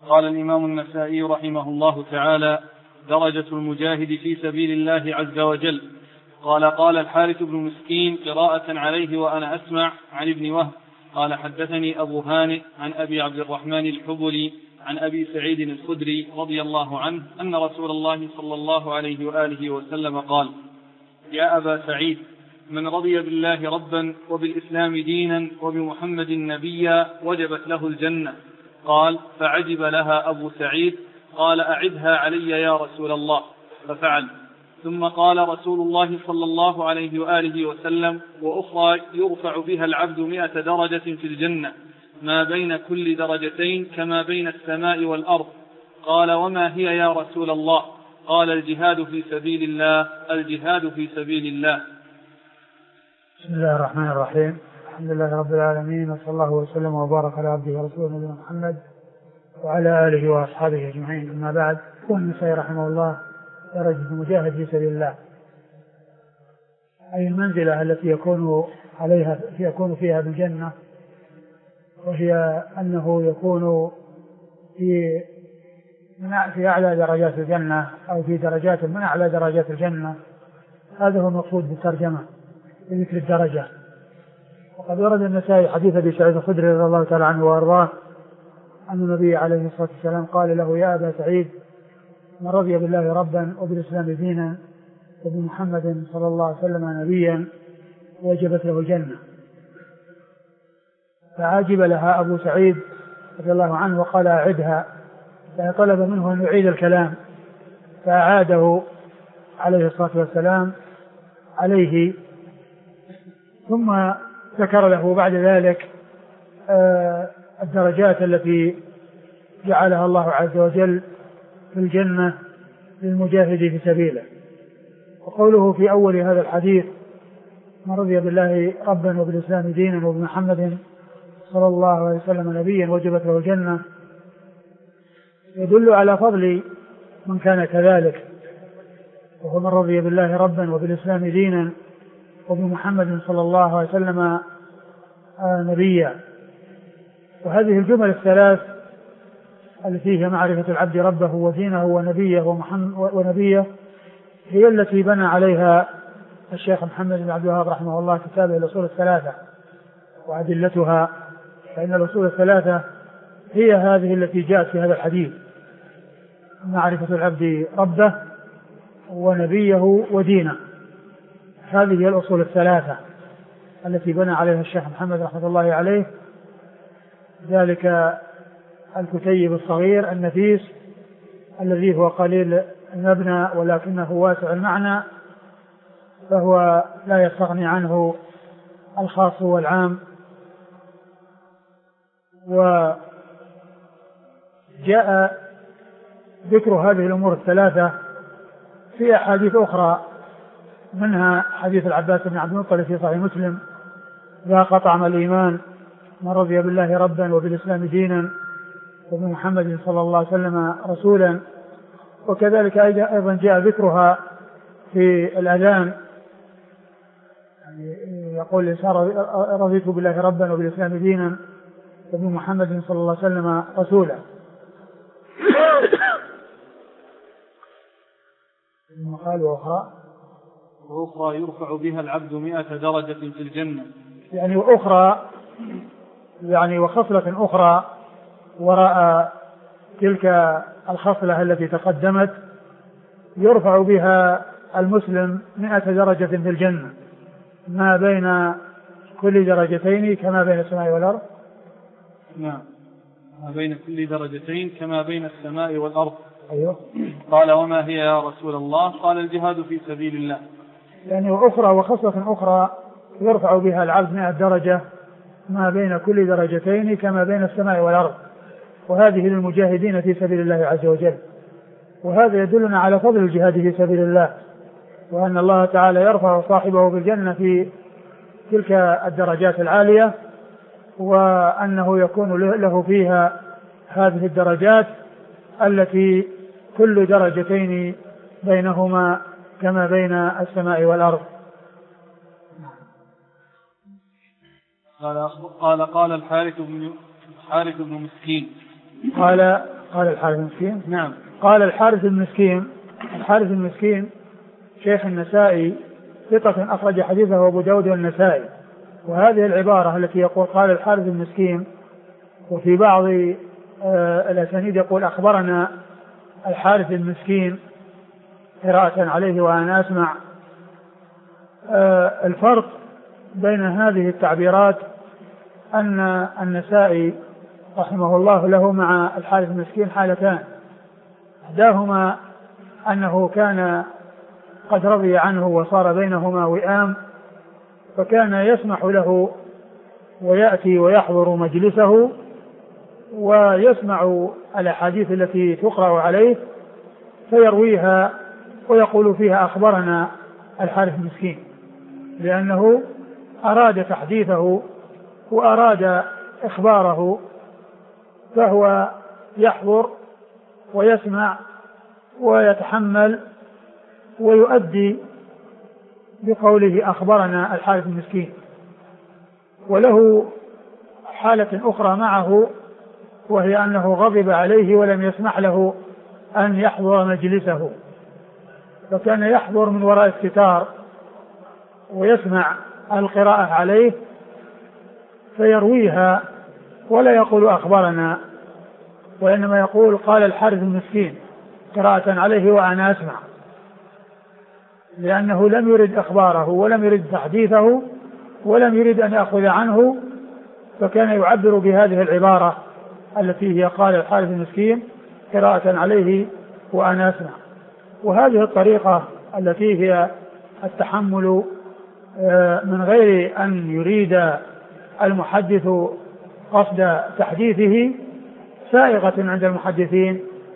قال الإمام النسائي رحمه الله تعالى: درجة المجاهد في سبيل الله عز وجل. قال الحارث بن مسكين قراءة عليه وأنا أسمع عن ابن وهب قال: حدثني أبو هانئ عن أبي عبد الرحمن الحبلي عن أبي سعيد الخدري رضي الله عنه أن رسول الله صلى الله عليه وآله وسلم قال: يا أبا سعيد، من رضي بالله ربا وبالإسلام دينا وبمحمد نبيا وجبت له الجنة. قال: فعجب لها أبو سعيد، قال: أعدها علي يا رسول الله، ففعل. ثم قال رسول الله صلى الله عليه وآله وسلم: وأخرى يرفع بها العبد 100 درجة في الجنة، ما بين كل درجتين كما بين السماء والأرض. قال: وما هي يا رسول الله؟ قال: الجهاد في سبيل الله، الجهاد في سبيل الله. بسم الله الرحمن الرحيم. الحمد لله رب العالمين، وصلى الله وسلم وبارك على عبده ورسوله نبينا محمد وعلى آله وأصحابه أجمعين. أما بعد، يقول النسائي رحمه الله: درجة المجاهد في سبيل الله، أي المنزلة التي يكون فيها بالجنة، وهي أنه يكون في أعلى درجات الجنة أو في درجات من أعلى درجات الجنة. هذا هو المقصود بالترجمة بذكر الدرجة. وقد ورد النسائي حديث أبي سعيد الخدري رضي الله تعالى عنه وأرضاه أن النبي عليه الصلاة والسلام قال له: يا أبا سعيد، من رضي بالله ربا وبالإسلام دينا وبمحمد صلى الله عليه وسلم نبيا وجبت له الجنة. فعجب لها أبو سعيد رضي الله عنه وقال: أعدها، يعني طلب منه أن يعيد الكلام، فأعاده عليه الصلاة والسلام عليه. ثم ذكر له بعد ذلك الدرجات التي جعلها الله عز وجل في الجنة للمجاهد في سبيله. وقوله في أول هذا الحديث: من رضي بالله ربا وبالإسلام دينا وبمحمد صلى الله عليه وسلم نبيا وجبت له الجنة، يدل على فضل من كان كذلك، وهو من رضي بالله ربا وبالإسلام دينا وبمحمد صلى الله عليه وسلم نبيا. وهذه الجمل الثلاث التي هي معرفة العبد ربه ودينه ونبيه هي التي بنى عليها الشيخ محمد بن عبد الوهاب رحمه الله كتابه الأصول الثلاثة وأدلتها. فإن الأصول الثلاثة هي هذه التي جاءت في هذا الحديث: معرفة العبد ربه ونبيه ودينه. هذه هي الأصول الثلاثة التي بنى عليها الشيخ محمد رحمه الله عليه، ذلك الكتيب الصغير النفيس الذي هو قليل المبنى ولكنه واسع المعنى، فهو لا يستغني عنه الخاص والعام. وجاء ذكر هذه الأمور الثلاثة في أحاديث أخرى، منها حديث العباس بن عبد المطلب في صحيح مسلم: ذاق طعم الإيمان من رضي بالله ربا وبالإسلام دينا وبمحمد صلى الله عليه وسلم رسولا. وكذلك أيضا جاء ذكرها في الأذان، يعني يقول الإنسان: رضيت بالله ربا وبالإسلام دينا وبمحمد صلى الله عليه وسلم رسولا. ثم قال: وأخرى يرفع بها العبد 100 درجة في الجنة، يعني وأخرى، يعني وخصلة أخرى وراء تلك الخصلة التي تقدمت، يرفع بها المسلم 100 درجة في الجنة، ما بين كل درجتين كما بين السماء والأرض. نعم، ما بين كل درجتين كما بين السماء والأرض. أيوه. قال: وما هي يا رسول الله؟ قال: الجهاد في سبيل الله. يعني وأخرى وخصلة أخرى يرفع بها العبد 100 درجة، ما بين كل درجتين كما بين السماء والأرض، وهذه للمجاهدين في سبيل الله عز وجل. وهذا يدلنا على فضل الجهاد في سبيل الله، وأن الله تعالى يرفع صاحبه بالجنة في تلك الدرجات العالية، وأنه يكون له فيها هذه الدرجات التي كل درجتين بينهما كما بين السماء والأرض. قال الحارث بن مسكين. قال الحارث المسكين. نعم. قال الحارث المسكين. الحارث المسكين شيخ النسائي ثقة أخرج حديثه أبو داود والنسائي. وهذه العبارة التي يقول قال الحارث المسكين، وفي بعض الأسانيد يقول أخبرنا الحارث المسكين قراءة عليه وأنا أسمع. الفرق بين هذه التعبيرات أن النسائي رحمه الله له مع الحارث المسكين حالتان. إحداهما أنه كان قد رضي عنه وصار بينهما وئام، فكان يسمح له ويأتي ويحضر مجلسه ويسمع الأحاديث التي تقرأ عليه فيرويها ويقول فيها أخبرنا الحارث المسكين، لأنه أراد تحديثه وأراد إخباره، فهو يحضر ويسمع ويتحمل ويؤدي بقوله أخبرنا الحارث المسكين. وله حالة أخرى معه، وهي أنه غضب عليه ولم يسمح له أن يحضر مجلسه، فكان يحضر من وراء الستار ويسمع القراءة عليه فيرويها ولا يقول أخبرنا، وإنما يقول قال الحارث المسكين قراءة عليه وأنا أسمع، لأنه لم يرد إخباره ولم يرد تحديثه ولم يرد أن يأخذ عنه، فكان يعبر بهذه العبارة التي هي قال الحارث المسكين قراءة عليه وأنا أسمع. وهذه الطريقة التي هي التحمل من غير أن يريد المحدث قصد تحديثه سائغة عند المحدثين،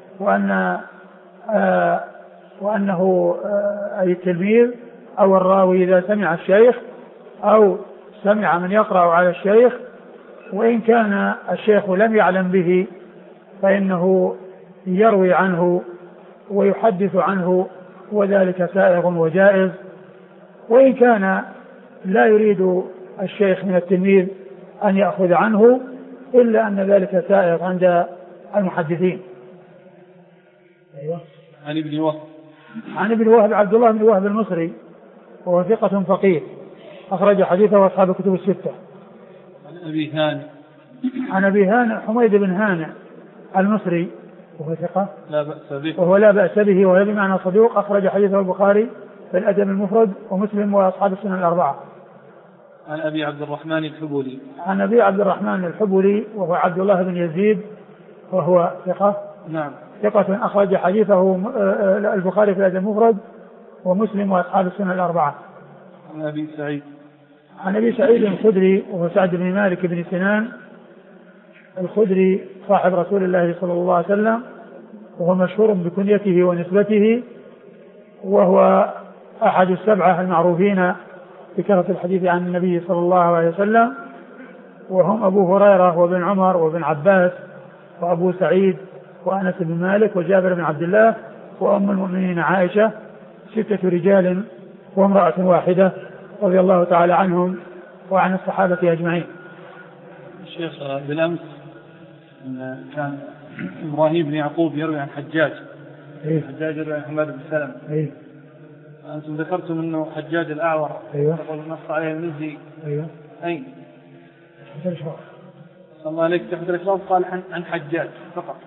وأنه أي التلميذ أو الراوي إذا سمع الشيخ أو سمع من يقرأ على الشيخ وإن كان الشيخ لم يعلم به فإنه يروي عنه ويحدث عنه، وذلك سائغ وجائز، وإن كان لا يريد الشيخ من التلميذ أن يأخذ عنه إلا أن ذلك سائغ عند المحدثين. أيوة. عن ابن وهب. عن ابن وهب عبد الله بن وهب المصري، وهو ثقة فقيه أخرج حديثه أصحاب الكتب الستة. عن أبي هانئ. عن أبي هانئ حميد بن هانئ المصري، وهو ثقة لا بأس به، وهو لا بأس به، وهو بمعنى صدوق أخرج حديثه البخاري في الأدب المفرد ومسلم وأصحاب السنن الأربعة. عن أبي عبد الرحمن الحبولي. عن أبي عبد الرحمن الحبولي وهو عبد الله بن يزيد، وهو ثقة. نعم. ثقة أخرج حديثه البخاري في الأدب المفرد ومسلم وأصحاب السنن الأربعة. عن أبي سعيد. عن أبي سعيد الخدري وهو سعد بن مالك بن سنان الخدري صاحب رسول الله صلى الله عليه وسلم، وهو مشهور بكنيته ونسبته، وهو أحد السبعة المعروفين بكثرة الحديث عن النبي صلى الله عليه وسلم، وهم أبو هريرة وابن عمر وابن عباس وأبو سعيد وأنس بن مالك وجابر بن عبد الله وأم المؤمنين عائشة، 6 رجال وامرأة واحدة رضي الله تعالى عنهم وعن الصحابة أجمعين. الشيخ بالأمس كان إبراهيم بن يعقوب يروي عن حجاج. حجاج يروي عن حماد بن سلمة. أنتم ذكرتم أنه حجاج الأعور. تقول نص عليه المزي. أين؟ صلى الله عليك تحت الإشراف قال عن حجاج فقط.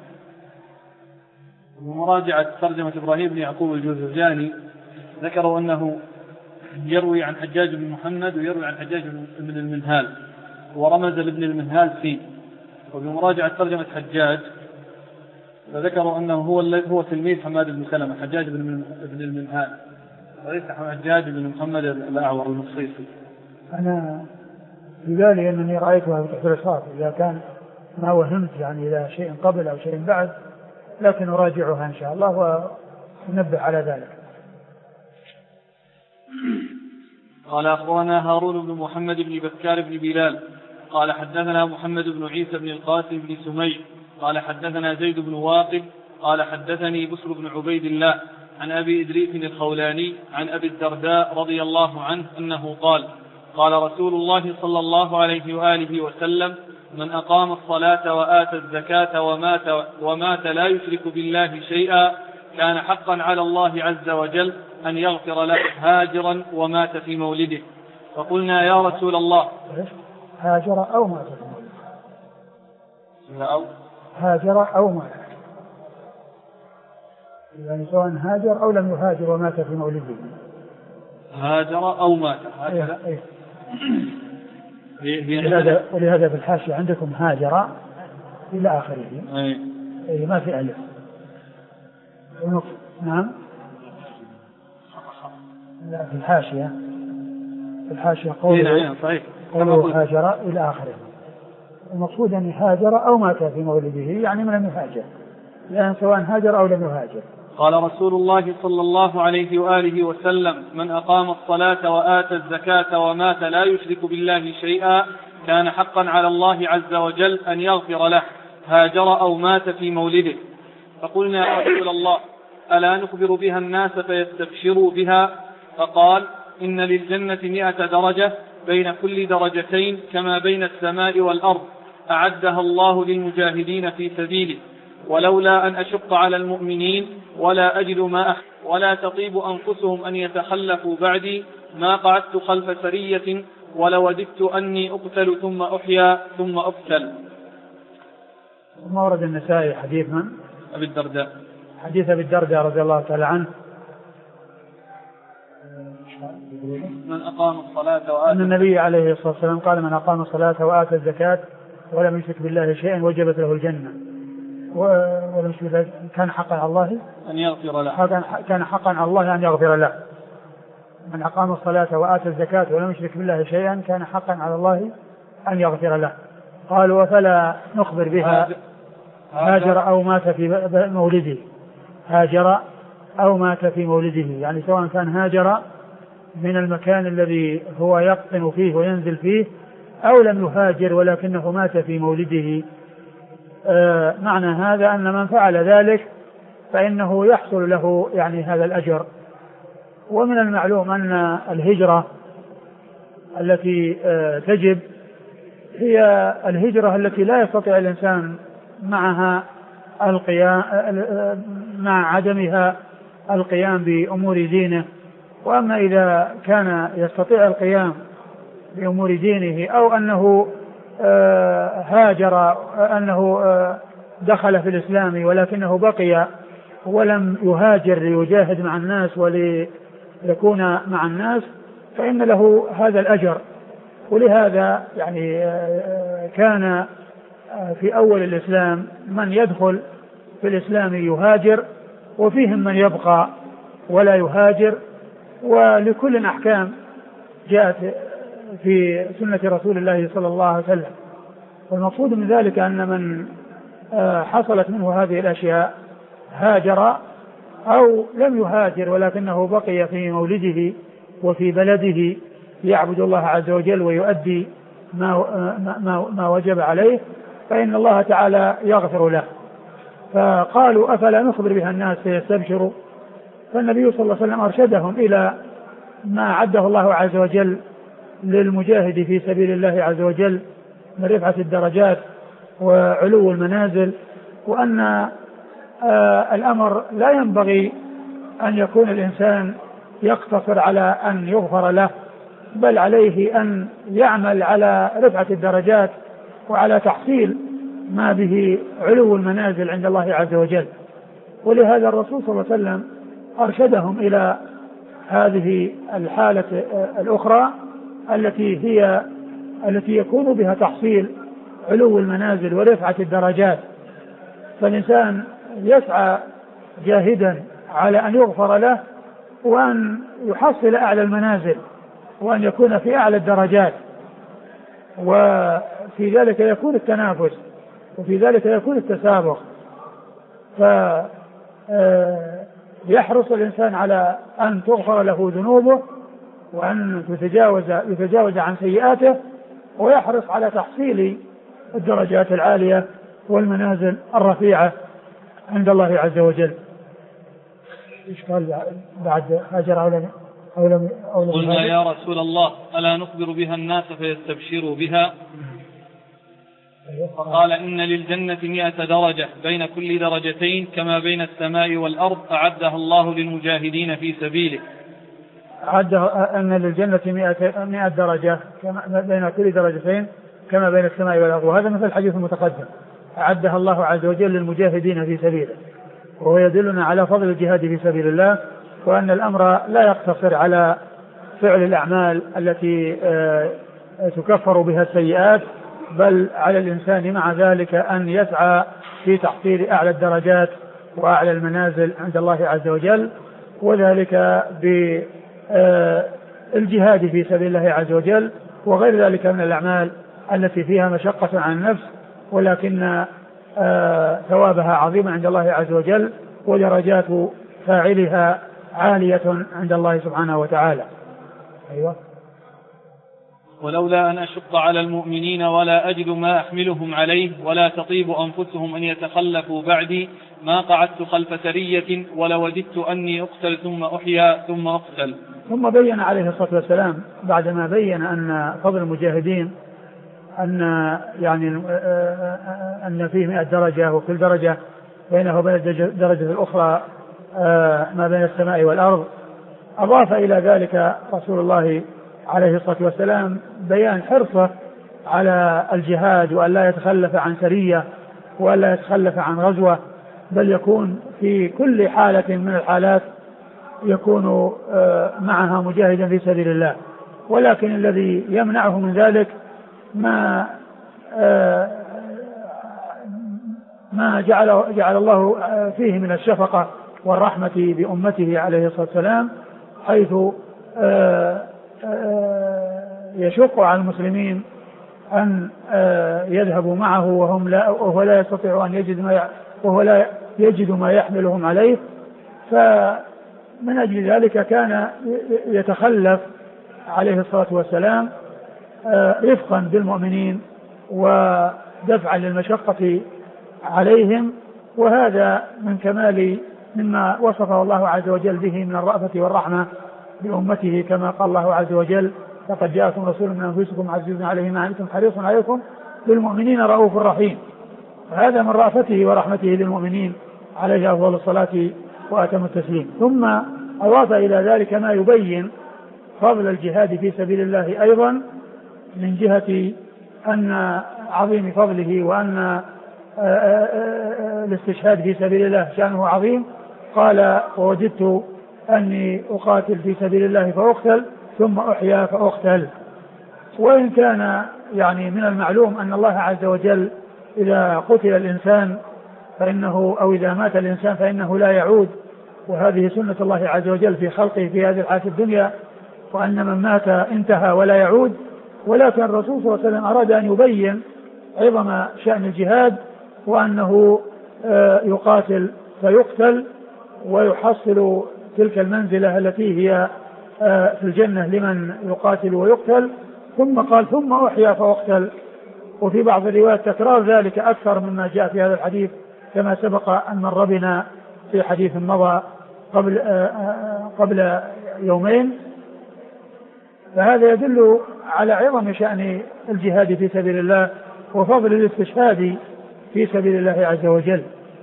ومراجعة ترجمة إبراهيم بن يعقوب الجوزجاني ذكروا أنه يروي عن حجاج بن محمد ويروي عن حجاج بن المنهال، ورمز لابن المنهال فيه. وبمراجعة ترجمة حجاج فذكروا أنه هو تلميذ حماد بن سلمة، حجاج بن المنهال، وليس حجاج بن محمد الأعور المصيصي. أنا في بالي أنني رأيتها تحت الإشراف، إذا كان ما وهمت يعني إذا شيء قبل أو شيء بعد، لكن أراجعها إن شاء الله ونبه على ذلك. قال أخبرنا هارون بن محمد بن بكار بن بلال قال حدثنا محمد بن عيسى بن القاسم بن سمي قال حدثنا زيد بن واقد قال حدثني بسر بن عبيد الله عن أبي إدريس الخولاني عن أبي الدرداء رضي الله عنه أنه قال قال رسول الله صلى الله عليه وآله وسلم من أقام الصلاة وآتى الزكاة ومات لا يشرك بالله شيئا كان حقا على الله عز وجل أن يغفر له هاجرا ومات في مولده. فقلنا يا رسول الله هاجر أو مات في مولده، هاجر أو مات، يعني سواء هاجر أو لم يهاجر ومات في مولده، هاجر أو مات هكذا. ولهذا في الحاشية عندكم هاجر إلى آخره، ما في ألف. نعم، لا في الحاشية قوله هاجر إلى آخره، المقصود أن هاجر أو مات في مولده، يعني من لم يهاجر، لأن سواء هاجر أو لم يهاجر. قال رسول الله صلى الله عليه وآله وسلم: من أقام الصلاة وآتى الزكاة ومات لا يشرك بالله شيئا كان حقا على الله عز وجل أن يغفر له هاجر أو مات في مولده. فقلنا يا رسول الله ألا نخبر بها الناس فيستبشروا بها؟ فقال: إن للجنة 100 درجة، بين كل درجتين كما بين السماء والأرض، أعدها الله للمجاهدين في سبيله، ولولا أن أشق على المؤمنين ولا أجد ولا تطيب أنفسهم أن يتخلفوا بعدي ما قعدت خلف سرية ولوددت أني أقتل ثم أحيا ثم أقتل. ثم ورد النسائي حديث من؟ أبي الدرداء، حديث أبي الدرداء رضي الله تعالى عنه، من أقام الصلاة وآتى، أن النبي عليه الصلاة والسلام قال: من أقام الصلاة وآتى الزكاة ولم يشرك بالله شيئا وجبت له الجنة، ولم يشرك بالله كان حقا على الله أن يغفر له، كان حقا على الله أن يغفر له. من أقام الصلاة وآتى الزكاة ولم يشرك بالله شيئا كان حقا على الله أن يغفر له. قالوا: وفلا نخبر بها هاجر أو مات في مولده، هاجر أو مات في مولده، يعني سواء كان هاجر من المكان الذي هو يقطن فيه وينزل فيه أو لم يهاجر ولكنه مات في مولده. معنى هذا أن من فعل ذلك فإنه يحصل له يعني هذا الأجر. ومن المعلوم أن الهجرة التي تجب هي الهجرة التي لا يستطيع الإنسان معها القيام، مع عدمها القيام بأمور دينه. وأما إذا كان يستطيع القيام بأمور دينه أو أنه هاجر، أنه دخل في الإسلام ولكنه بقي ولم يهاجر ليجاهد مع الناس وليكون مع الناس، فإن له هذا الأجر. ولهذا يعني كان في أول الإسلام من يدخل في الإسلام يهاجر، وفيهم من يبقى ولا يهاجر، ولكل أحكام جاءت في سنة رسول الله صلى الله عليه وسلم. والمقصود من ذلك أن من حصلت منه هذه الأشياء هاجر أو لم يهاجر ولكنه بقي في مولده وفي بلده يعبد الله عز وجل ويؤدي ما وجب عليه، فإن الله تعالى يغفر له. فقالوا: أفلا نخبر بها الناس فيستبشروا؟ فالنبي صلى الله عليه وسلم أرشدهم إلى ما عده الله عز وجل للمجاهد في سبيل الله عز وجل من رفعة الدرجات وعلو المنازل، وأن الأمر لا ينبغي أن يكون الإنسان يقتصر على أن يغفر له، بل عليه أن يعمل على رفعة الدرجات وعلى تحصيل ما به علو المنازل عند الله عز وجل. ولهذا الرسول صلى الله عليه وسلم أرشدهم إلى هذه الحالة الأخرى التي يكون بها تحصيل علو المنازل ورفعة الدرجات. فالإنسان يسعى جاهدا على أن يغفر له وأن يحصل أعلى المنازل وأن يكون في أعلى الدرجات، وفي ذلك يكون التنافس وفي ذلك يكون التسابق. فيحرص الإنسان على أن تغفر له ذنوبه وأن يتجاوز عن سيئاته، ويحرص على تحصيل الدرجات العالية والمنازل الرفيعة عند الله عز وجل. إيش قال بعد هاجر أو لم قلنا يا رسول الله ألا نخبر بها الناس فيستبشروا بها؟ فقال إن للجنة 100 درجة بين كل درجتين كما بين السماء والأرض أعدها الله للمجاهدين في سبيله. أن للجنة 100 درجة بين كل درجتين كما بين السماء والأرض، وهذا مثل الحديث المتقدم، أعدها الله عز وجل للمجاهدين في سبيله، وهو يدلنا على فضل الجهاد في سبيل الله، وأن الأمر لا يقتصر على فعل الأعمال التي تكفر بها السيئات، بل على الإنسان مع ذلك أن يسعى في تحصيل أعلى الدرجات وأعلى المنازل عند الله عز وجل، وذلك بالجهاد في سبيل الله عز وجل وغير ذلك من الأعمال التي فيها مشقة عن النفس، ولكن ثوابها عظيم عند الله عز وجل ودرجات فاعلها عالية عند الله سبحانه وتعالى. أيوة. ولولا أن أشق على المؤمنين ولا أجد ما أحملهم عليه ولا تطيب أنفسهم أن يتخلفوا بعدي ما قعدت خلف سرية ولوددت أني أقتل ثم أحيا ثم أقتل. ثم بين عليه الصلاة والسلام بعدما بين أن فضل المجاهدين أن فيه 100 درجة وكل درجة بينه وبين الدرجة الأخرى ما بين السماء والأرض، أضاف إلى ذلك رسول الله عليه الصلاة والسلام بيان حرصه على الجهاد وأن لا يتخلف عن سرية وأن لا يتخلف عن غزوة، بل يكون في كل حالة من الحالات يكون معها مجاهدا في سبيل الله، ولكن الذي يمنعه من ذلك ما جعل الله فيه من الشفقة والرحمة بأمته عليه الصلاة والسلام، حيث يشق على المسلمين أن يذهبوا معه وهو لا يستطيع أن يجد ما يحملهم عليه، فمن أجل ذلك كان يتخلف عليه الصلاة والسلام رفقا بالمؤمنين ودفعا للمشقة عليهم، وهذا من كمال مما وصفه الله عز وجل به من الرأفة والرحمة بأمته، كما قال الله عز وجل: لقد جاءكم رسول من أنفسكم عزيز عليه ما عنتم حريص عليكم بالمؤمنين رؤوف رحيم. وهذا من رأفته ورحمته للمؤمنين عليه أفضل الصلاة وأتم التسليم. ثم أضاف إلى ذلك ما يبين فضل الجهاد في سبيل الله أيضا من جهة أن عظيم فضله وأن الاستشهاد في سبيل الله شأنه عظيم. قال: ووجدت أني أقاتل في سبيل الله فأقتل ثم أحيا فأقتل. وإن كان من المعلوم أن الله عز وجل إذا قتل الإنسان فإنه أو إذا مات الإنسان فإنه لا يعود، وهذه سنة الله عز وجل في خلقه في هذه الحياة الدنيا، وأن من مات انتهى ولا يعود. ولكن الرسول صلى الله عليه وسلم أراد أن يبين عظم شأن الجهاد، وأنه يقاتل فيقتل ويحصل تلك المنزلة التي هي في الجنة لمن يقاتل ويقتل. ثم قال: ثم أحيا فأقتل. وفي بعض الروايات تكرار ذلك أكثر مما جاء في هذا الحديث، كما سبق أن مر بنا في حديث مضى قبل يومين. فهذا يدل على عظم شأن الجهاد في سبيل الله وفضل الاستشهاد في سبيل الله عز وجل.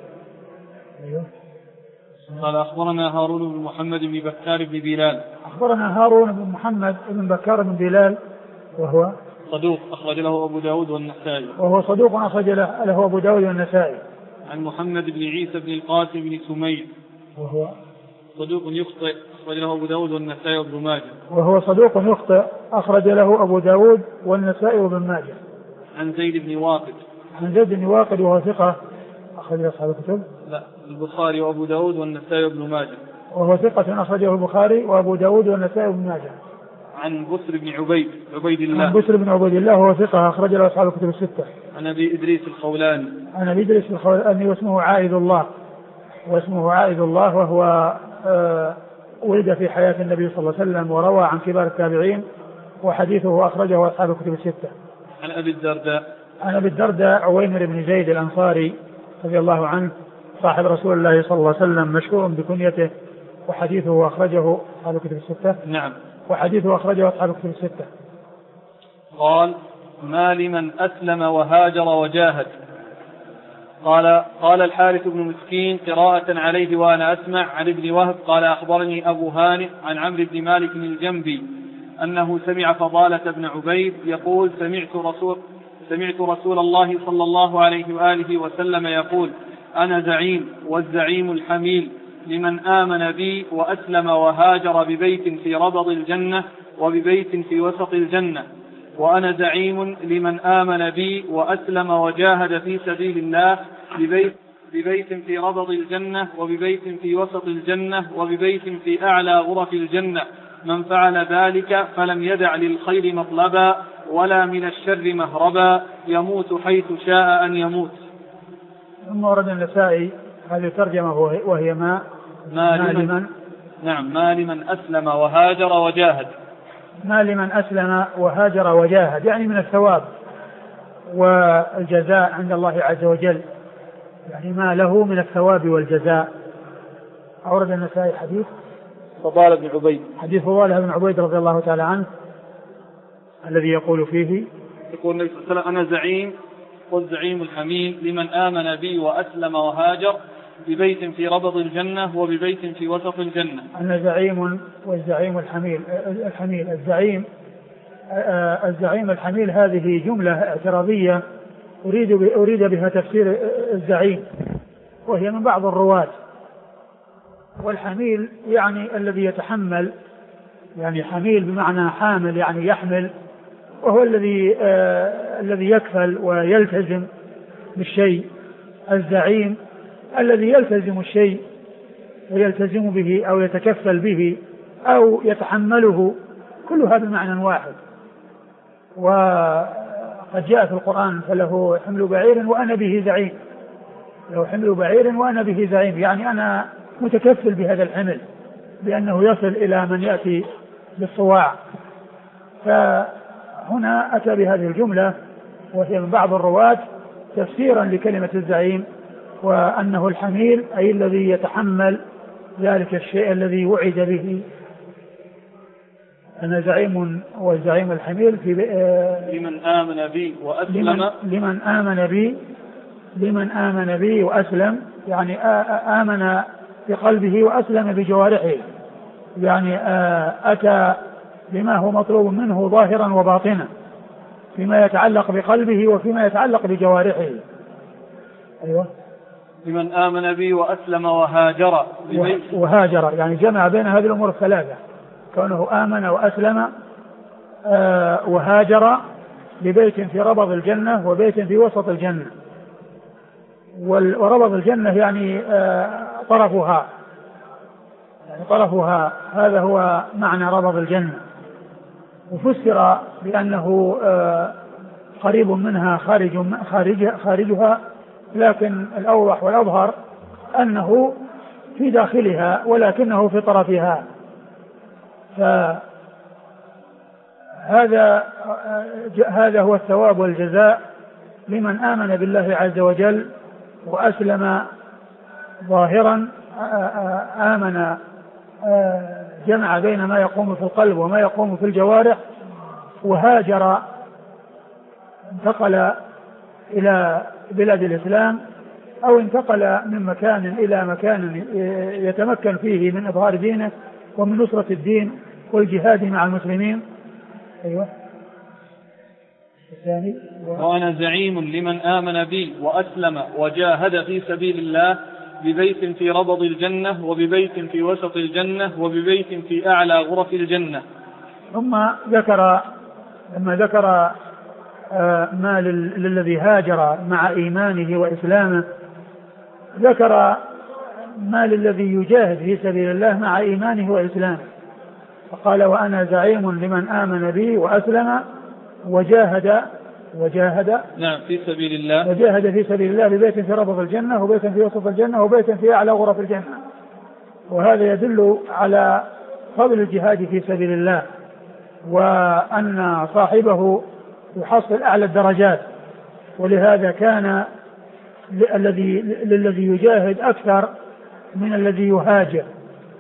قال: أخبرنا هارون بن محمد بن بكار بن بلال. أخبرنا هارون بن محمد بن بكار بن بلال وهو صدوق أخرج له أبو داود والنسائي. وهو صدوق أخرج له أبو داود والنسائي. عن محمد بن عيسى بن القاسم بن سميد وهو صدوق يخطئ أخرج له أبو داود والنسائي وابن ماجه. وهو صدوق يخطئ أخرج له أبو داود والنسائي وابن ماجه. عن زيد بن واقد. عن زيد بن واقد وهو ثقة أخرج أصحاب الكتب. لا، البخاري وأبو داود والنسائي وابن ماجه. وهو ثقة أخرجه البخاري وأبو داود والنسائي وابن ماجه. عن بسر بن عبيد الله. عن بسر بن عبيد الله وهو ثقة أخرج له أصحاب الكتب الستة. عن أبي إدريس الخولاني. عن أبي إدريس الخولاني واسمه عائذ الله وهو ولد في حياة النبي صلى الله عليه وسلم وروى عن كبار التابعين، وحديثه أخرجه أصحاب الكتب الستة. عن أبي الدرداء عويمر بن زيد الأنصاري رضي الله عنه صاحب رسول الله صلى الله عليه وسلم مشهور بكنيته، وحديثه أخرجه أصحاب الكتب الستة. نعم. وحديثه أخرجه أصحاب الكتب الستة. قال: ما لمن أسلم وهاجر وجاهد. قال الحارث بن مسكين قراءة عليه وأنا أسمع عن ابن وهب قال أخبرني أبو هانئ عن عمرو بن مالك الجنبي أنه سمع فضالة بن عبيد يقول سمعت رسول الله صلى الله عليه وآله وسلم يقول أنا زعيم والزعيم الحميل لمن آمن بي وأسلم وهاجر ببيت في ربض الجنة وببيت في وسط الجنة، وأنا زعيم لمن آمن بي وأسلم وجاهد في سبيل الله ببيت في ربض الجنة وببيت في وسط الجنة وببيت في أعلى غرف الجنة، من فعل ذلك فلم يدع للخير مطلبا ولا من الشر مهربا يموت حيث شاء أن يموت. ثم ورد النسائي هذه الترجمة وهي ما لمن أسلم وهاجر وجاهد. ما لمن أسلم وهاجر وجاهد يعني من الثواب والجزاء عند الله عز وجل، يعني ما له من الثواب والجزاء. أورد النسائي حديث فضالة بن عبيد، حديث فضالة بن عبيد رضي الله تعالى عنه الذي يقول فيه يقول النبي صلى الله عليه وسلم أنا زعيم والزعيم الحميل لمن آمن بي وأسلم وهاجر ببيت في ربض الجنة وببيت في وسط الجنة. أنا زعيم والزعيم الحميل. الزعيم الحميل هذه جملة اعتراضية أريد بها تفسير الزعيم، وهي من بعض الرواة. والحميل يعني الذي يتحمل، يعني حميل بمعنى حامل يعني يحمل، وهو الذي يكفل ويلتزم بالشيء. الزعيم الذي يلتزم الشيء ويلتزم به أو يتكفل به أو يتحمله، كلها بمعنى واحد. وقد جاء في القرآن فله حمل بعير وأنا به زعيم، له حمل بعير وأنا به زعيم، يعني أنا متكفل بهذا الحمل بأنه يصل إلى من يأتي بالصواع. فهنا أتى بهذه الجملة وهي من بعض الرواة تفسيرا لكلمة الزعيم، وأنه الحميل أي الذي يتحمل ذلك الشيء الذي وعد به. أنا زعيم والزعيم الحميل في لمن آمن بي وأسلم. لمن آمن بي وأسلم، يعني آمن بقلبه وأسلم بجوارحه، يعني أتى بما هو مطلوب منه ظاهرا وباطنا فيما يتعلق بقلبه وفيما يتعلق بجوارحه. أيوة. لمن آمن بي وأسلم وهاجر يعني جمع بين هذه الأمور الثلاثة، كونه آمن وأسلم وهاجر ببيت في ربض الجنة وبيت في وسط الجنة. وربض الجنة يعني طرفها، يعني طرفها، هذا هو معنى ربض الجنة. وفسر بأنه قريب منها خارجها، لكن الأوضح والأظهر أنه في داخلها ولكنه في طرفها. هذا هو الثواب والجزاء لمن آمن بالله عز وجل وأسلم ظاهرا، آمن جمع بين ما يقوم في القلب وما يقوم في الجوارح، وهاجر انتقل إلى بلاد الإسلام أو انتقل من مكان إلى مكان يتمكن فيه من إظهار دينه ومن نصرة الدين والجهاد مع المسلمين. أيوة. الثاني وأنا زعيم لمن آمن بي وأسلم وجاهد في سبيل الله ببيت في ربض الجنة وببيت في وسط الجنة وببيت في أعلى غرف الجنة. ثم ذكر ما للذي هاجر مع إيمانه وإسلامه، ذكر ما للذي يجاهد في سبيل الله مع إيمانه وإسلامه، فقال وأنا زعيم لمن آمن بي وأسلم وجاهد نعم في سبيل الله، وجاهد في سبيل الله ببيت في ربض الجنة وبيت في وسط الجنة وبيت في أعلى غرف الجنة. وهذا يدل على فضل الجهاد في سبيل الله، وأن صاحبه يحصل أعلى الدرجات. ولهذا كان للذي يجاهد أكثر من الذي يهاجر،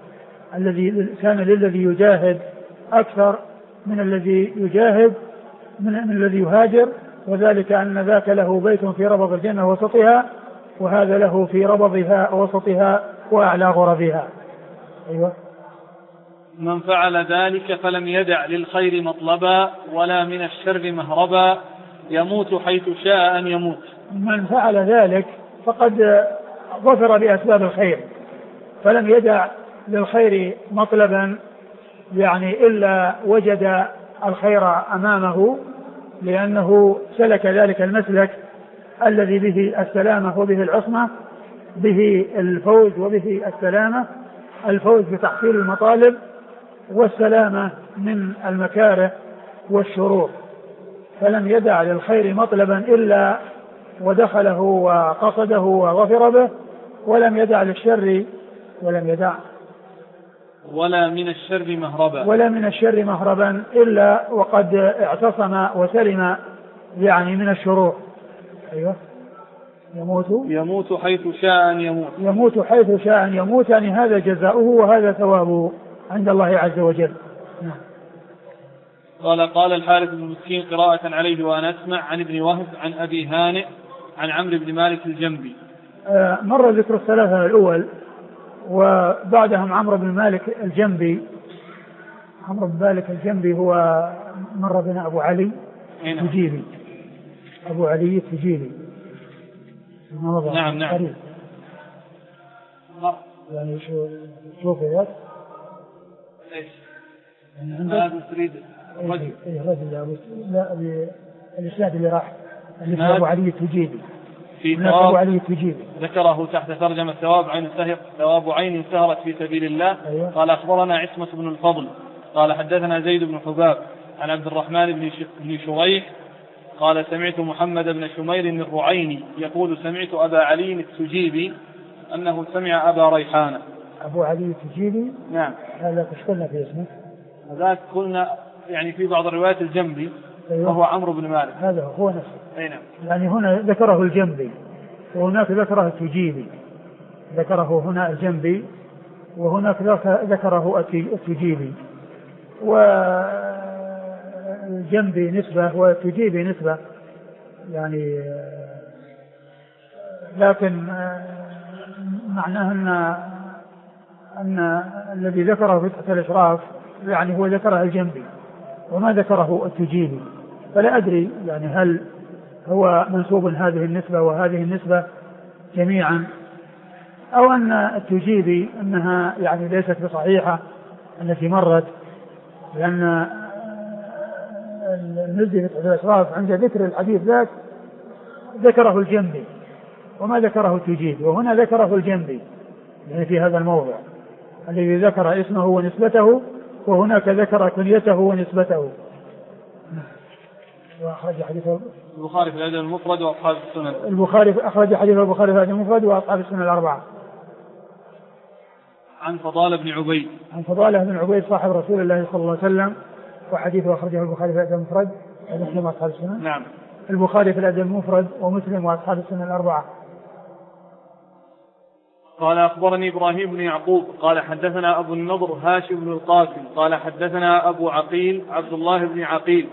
كان للذي يجاهد أكثر من الذي يجاهد من الذي يهاجر، وذلك أن ذاك له بيت في ربض الجنة وسطها، وهذا له في ربضها وسطها وأعلى غرفها. أيوة. من فعل ذلك فلم يدع للخير مطلبا ولا من الشر مهربا يموت حيث شاء أن يموت. من فعل ذلك فقد ظفر بأسباب الخير، فلم يدع للخير مطلبا يعني إلا وجد الخير أمامه، لأنه سلك ذلك المسلك الذي به السلامة وبه العصمة، به الفوز وبه السلامة، الفوز بتحصيل المطالب والسلامة من المكاره والشرور. فلم يدع للخير مطلبا إلا ودخله وقصده وظفر به، ولم يدع للشر ولا من الشر مهربا إلا وقد اعتصم وسلم يعني من الشرور. أيوة. يموت حيث شاء أن يموت يعني هذا جزاؤه وهذا ثوابه عند الله عز وجل. قال الحارث بن مسكين قراءة عليه وأنا أسمع عن ابن وهب عن أبي هانئ عن عمرو بن مالك الجنبي. مر ذكر الثلاثة الأول، وبعدهم عمرو بن مالك الجنبي. عمرو بن مالك الجنبي هو مر بنا أبو علي التجيبي. أبو علي التجيبي. نعم. يعني شوف يا ايش هذا تريد رجل لا الإسناد اللي راح اللي أبو علي التجيبي في أبو علي التجيبي ذكره تحت ترجمة ثواب عين سهرت في سبيل الله. أيوة. قال أخبرنا عصمة بن الفضل قال حدثنا زيد بن حباب عن عبد الرحمن بن شريح قال سمعت محمد بن شمير الرعيني يقول سمعت أبا علي التجيبي أنه سمع أبا ريحانة. أبو علي التجيبي. نعم. هذا تشكلنا في اسمه. هذاك قلنا يعني في بعض الروايات الجنبي. أيوة. وهو عمرو بن مالك. هذا هو نفسه. أي نعم. يعني هنا ذكره الجنبي وهناك ذكره التجيبي. ذكره هنا الجنبي وهناك ذكره التجيبي. والجنبي نسبة والتجيبي نسبة يعني، لكن معناه أن الذي ذكره في تحت الإشراف يعني هو ذكره الجنبي وما ذكره التجيبي. فلا أدري يعني هل هو منسوب هذه النسبة وهذه النسبة جميعا، أو أن التجيبي أنها يعني ليست بصحيحة التي مرت، لأن المزي في الإشراف عند ذكر الحديث ذاك ذكره الجنبي وما ذكره التجيبي، وهنا ذكره الجنبي يعني في هذا الموضع الذي ذكر اسمه ونسبته، وهناك ذكر كنيته ونسبته. وأخرج حديثه البخاري في الأدب المفرد وأصحاب السنن. أخرج حديث البخاري في الأدب المفرد وأصحاب السنن الأربعة. عن فضالة بن عبيد صاحب رسول الله صلى الله عليه وسلم، وحديثه أخرجه البخاري في الأدب المفرد ومسلم وأصحاب السنن. نعم. البخاري في الأدب المفرد ومسلم وأصحاب السنن الأربعة. قال أخبرني إبراهيم بن يعقوب قال حدثنا أبو النضر هاشم بن القاسم قال حدثنا أبو عقيل عبد الله بن عقيل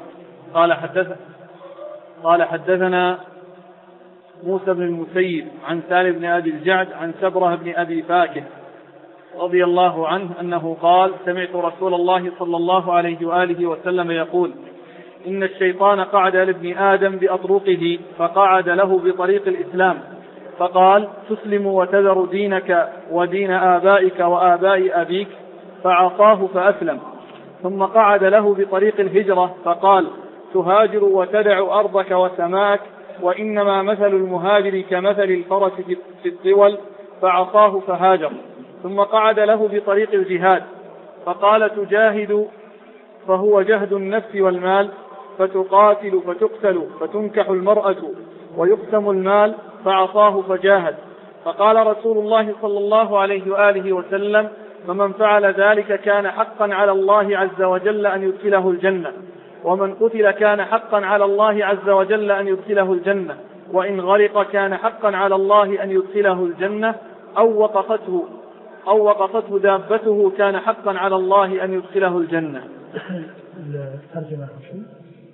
قال حدثنا موسى بن المسيب عن سالم بن أبي الجعد عن سبرة بن أبي فاكه رضي الله عنه أنه قال سمعت رسول الله صلى الله عليه وآله وسلم يقول إن الشيطان قعد لابن آدم بأطرقه فقعد له بطريق الإسلام فقال تسلم وتذر دينك ودين آبائك وآباء أبيك فعصاه فأسلم. ثم قعد له بطريق الهجرة فقال تهاجر وتدع أرضك وسماك وإنما مثل المهاجر كمثل الفرس في الطول فعصاه فهاجر. ثم قعد له بطريق الجهاد فقال تجاهد فهو جهد النفس والمال فتقاتل فتقتل فتنكح المرأة ويقسم المال فعصاه فجاهد. فقال رسول الله صلى الله عليه وآله وسلم فمن فعل ذلك كان حقا على الله عز وجل أن يدخله الجنة، ومن قتل كان حقا على الله عز وجل أن يدخله الجنة، وإن غرق كان حقا على الله أن يدخله الجنة، أو وقفته دابته كان حقا على الله أن يدخله الجنة.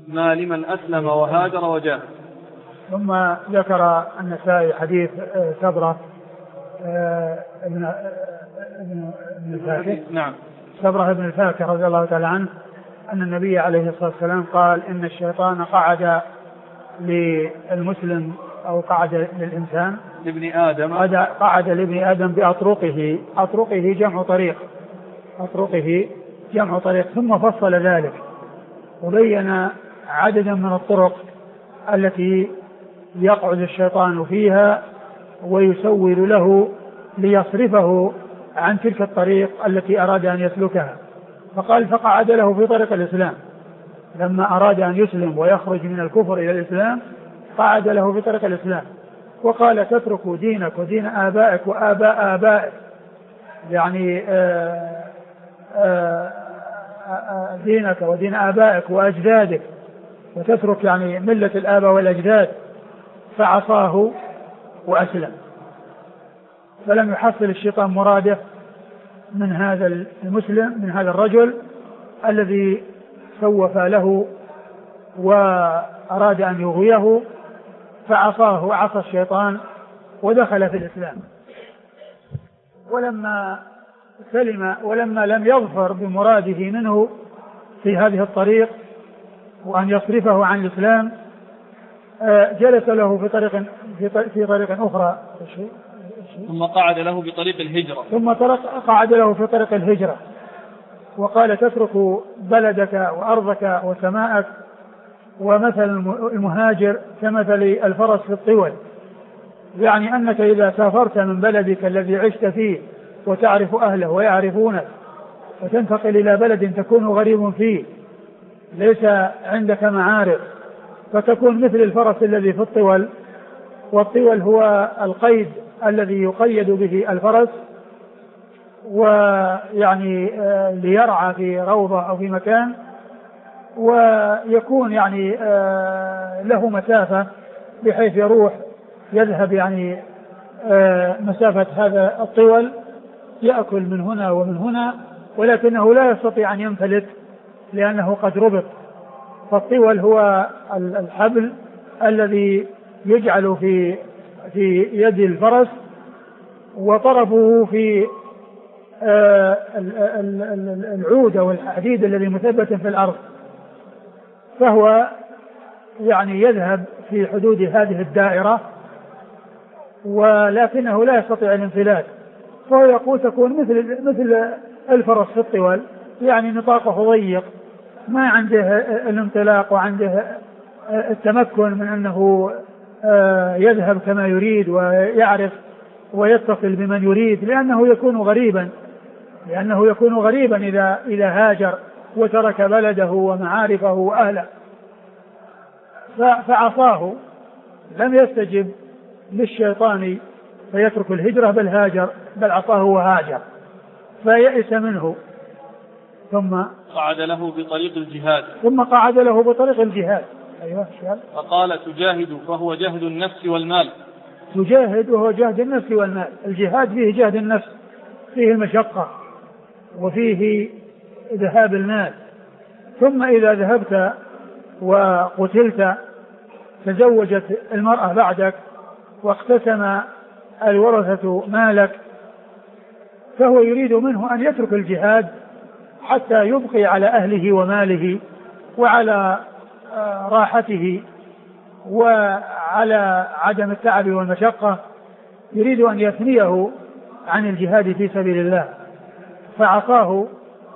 ما لمن أسلم وهاجر وجاهد. ثم ذكر النسائي حديث سبرة ابن الفاكه. نعم. سبرة ابن الفاكه رضي الله تعالى عنه أن النبي عليه الصلاة والسلام قال إن الشيطان قعد للمسلم أو قعد للإنسان لابن آدم قعد لابن آدم بأطرقه. أطرقه جمع طريق. أطرقه جمع طريق. ثم فصل ذلك وبين عددا من الطرق التي يقعد الشيطان فيها ويسول له ليصرفه عن تلك الطريق التي أراد أن يسلكها. فقال فقعد له في طريق الإسلام لما أراد أن يسلم ويخرج من الكفر إلى الإسلام قعد له في طريق الإسلام. وقال تترك دينك ودين آبائك وآباء آبائك، يعني دينك ودين آبائك وأجدادك، وتترك يعني ملة الآباء والأجداد. فعصاه وأسلم، فلم يحصل الشيطان مراده من هذا المسلم، من هذا الرجل الذي سوف له وأراد أن يغويه، فعصاه وعصى الشيطان ودخل في الإسلام. ولما سلم ولما لم يظفر بمراده منه في هذه الطريق وأن يصرفه عن الإسلام جلس له في طريق أخرى. ثم قعد له بطريق الهجرة. ثم قعد له في طريق الهجرة وقال تترك بلدك وأرضك وسماءك. ومثل المهاجر كمثل الفرس في الطول، يعني أنك إذا سافرت من بلدك الذي عشت فيه وتعرف أهله ويعرفونك وتنتقل إلى بلد تكون غريب فيه ليس عندك معارف، فتكون مثل الفرس الذي في الطول. والطول هو القيد الذي يقيد به الفرس ويعني ليرعى في روضة أو في مكان، ويكون يعني له مسافة بحيث يروح يذهب يعني مسافة هذا الطول، يأكل من هنا ومن هنا، ولكنه لا يستطيع أن ينفلت لأنه قد ربط. فالطول هو الحبل الذي يجعل في يد الفرس وطرفه في العود أو الحديد الذي مثبت في الأرض، فهو يعني يذهب في حدود هذه الدائرة ولكنه لا يستطيع الانفلات. فهو يقول تكون مثل الفرس في الطول، يعني نطاقه ضيق، ما عنده الانطلاق وعنده التمكن من أنه يذهب كما يريد ويعرف ويتصل بمن يريد، لأنه يكون غريبا إذا هاجر وترك بلده ومعارفه وأهله. فعصاه، لم يستجب للشيطان فيترك الهجرة بل عصاه وهاجر فيئس منه. ثم قعد له بطريق الجهاد. أيوة. فقال تجاهد فهو جهد النفس والمال. تجاهد وهو جهد النفس والمال. الجهاد فيه جهد النفس، فيه المشقة وفيه ذهاب المال. ثم إذا ذهبت وقتلت تزوجت المرأة بعدك واقتسم الورثة مالك، فهو يريد منه أن يترك الجهاد حتى يبقي على أهله وماله وعلى راحته وعلى عدم التعب والمشقة، يريد أن يثنيه عن الجهاد في سبيل الله. فعصاه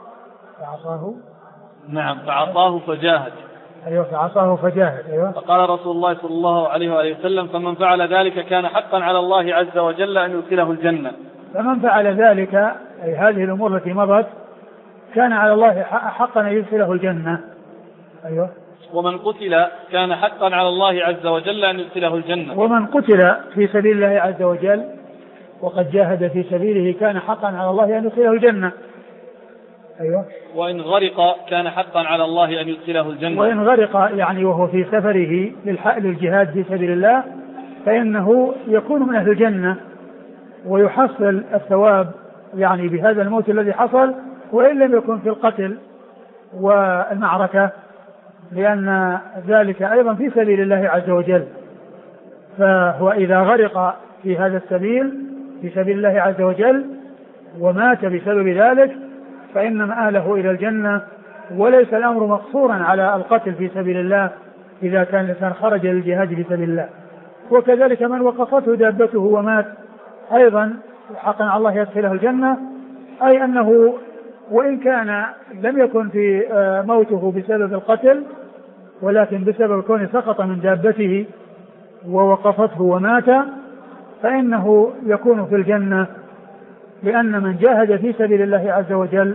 نعم فعصاه فجاهد. أيوة فعصاه فجاهد. أيوة. فقال رسول الله صلى الله عليه وآله وسلم فمن فعل ذلك كان حقا على الله عز وجل أن يدخله الجنة. فمن فعل ذلك أي هذه الأمور التي مضت كان على الله حقا أن يدخله الجنة. أيوة. ومن قتل كان حقا على الله عز وجل أن يدخله الجنة. ومن قتل في سبيل الله عز وجل وقد جاهد في سبيله كان حقا على الله أن يدخله الجنة. أيوة. وإن غرق كان حقا على الله أن يدخله الجنة. وإن غرق يعني وهو في سفره للجهاد في سبيل الله فإنه يكون من أهل الجنة ويحصل الثواب يعني بهذا الموت الذي حصل، وإن لم يكن في القتل والمعركة لأن ذلك أيضا في سبيل الله عز وجل. فهو إذا غرق في هذا السبيل في سبيل الله عز وجل ومات بسبب ذلك فإن مآله إلى الجنة، وليس الأمر مقصورا على القتل في سبيل الله إذا كان الإنسان خرج للجهاد في سبيل الله. وكذلك من وقفته دابته ومات أيضا حقا على الله يدخله الجنة، أي أنه وإن كان لم يكن في موته بسبب القتل، ولكن بسبب كونه سقط من دابته ووقفته ومات فإنه يكون في الجنة، لأن من جاهد في سبيل الله عز وجل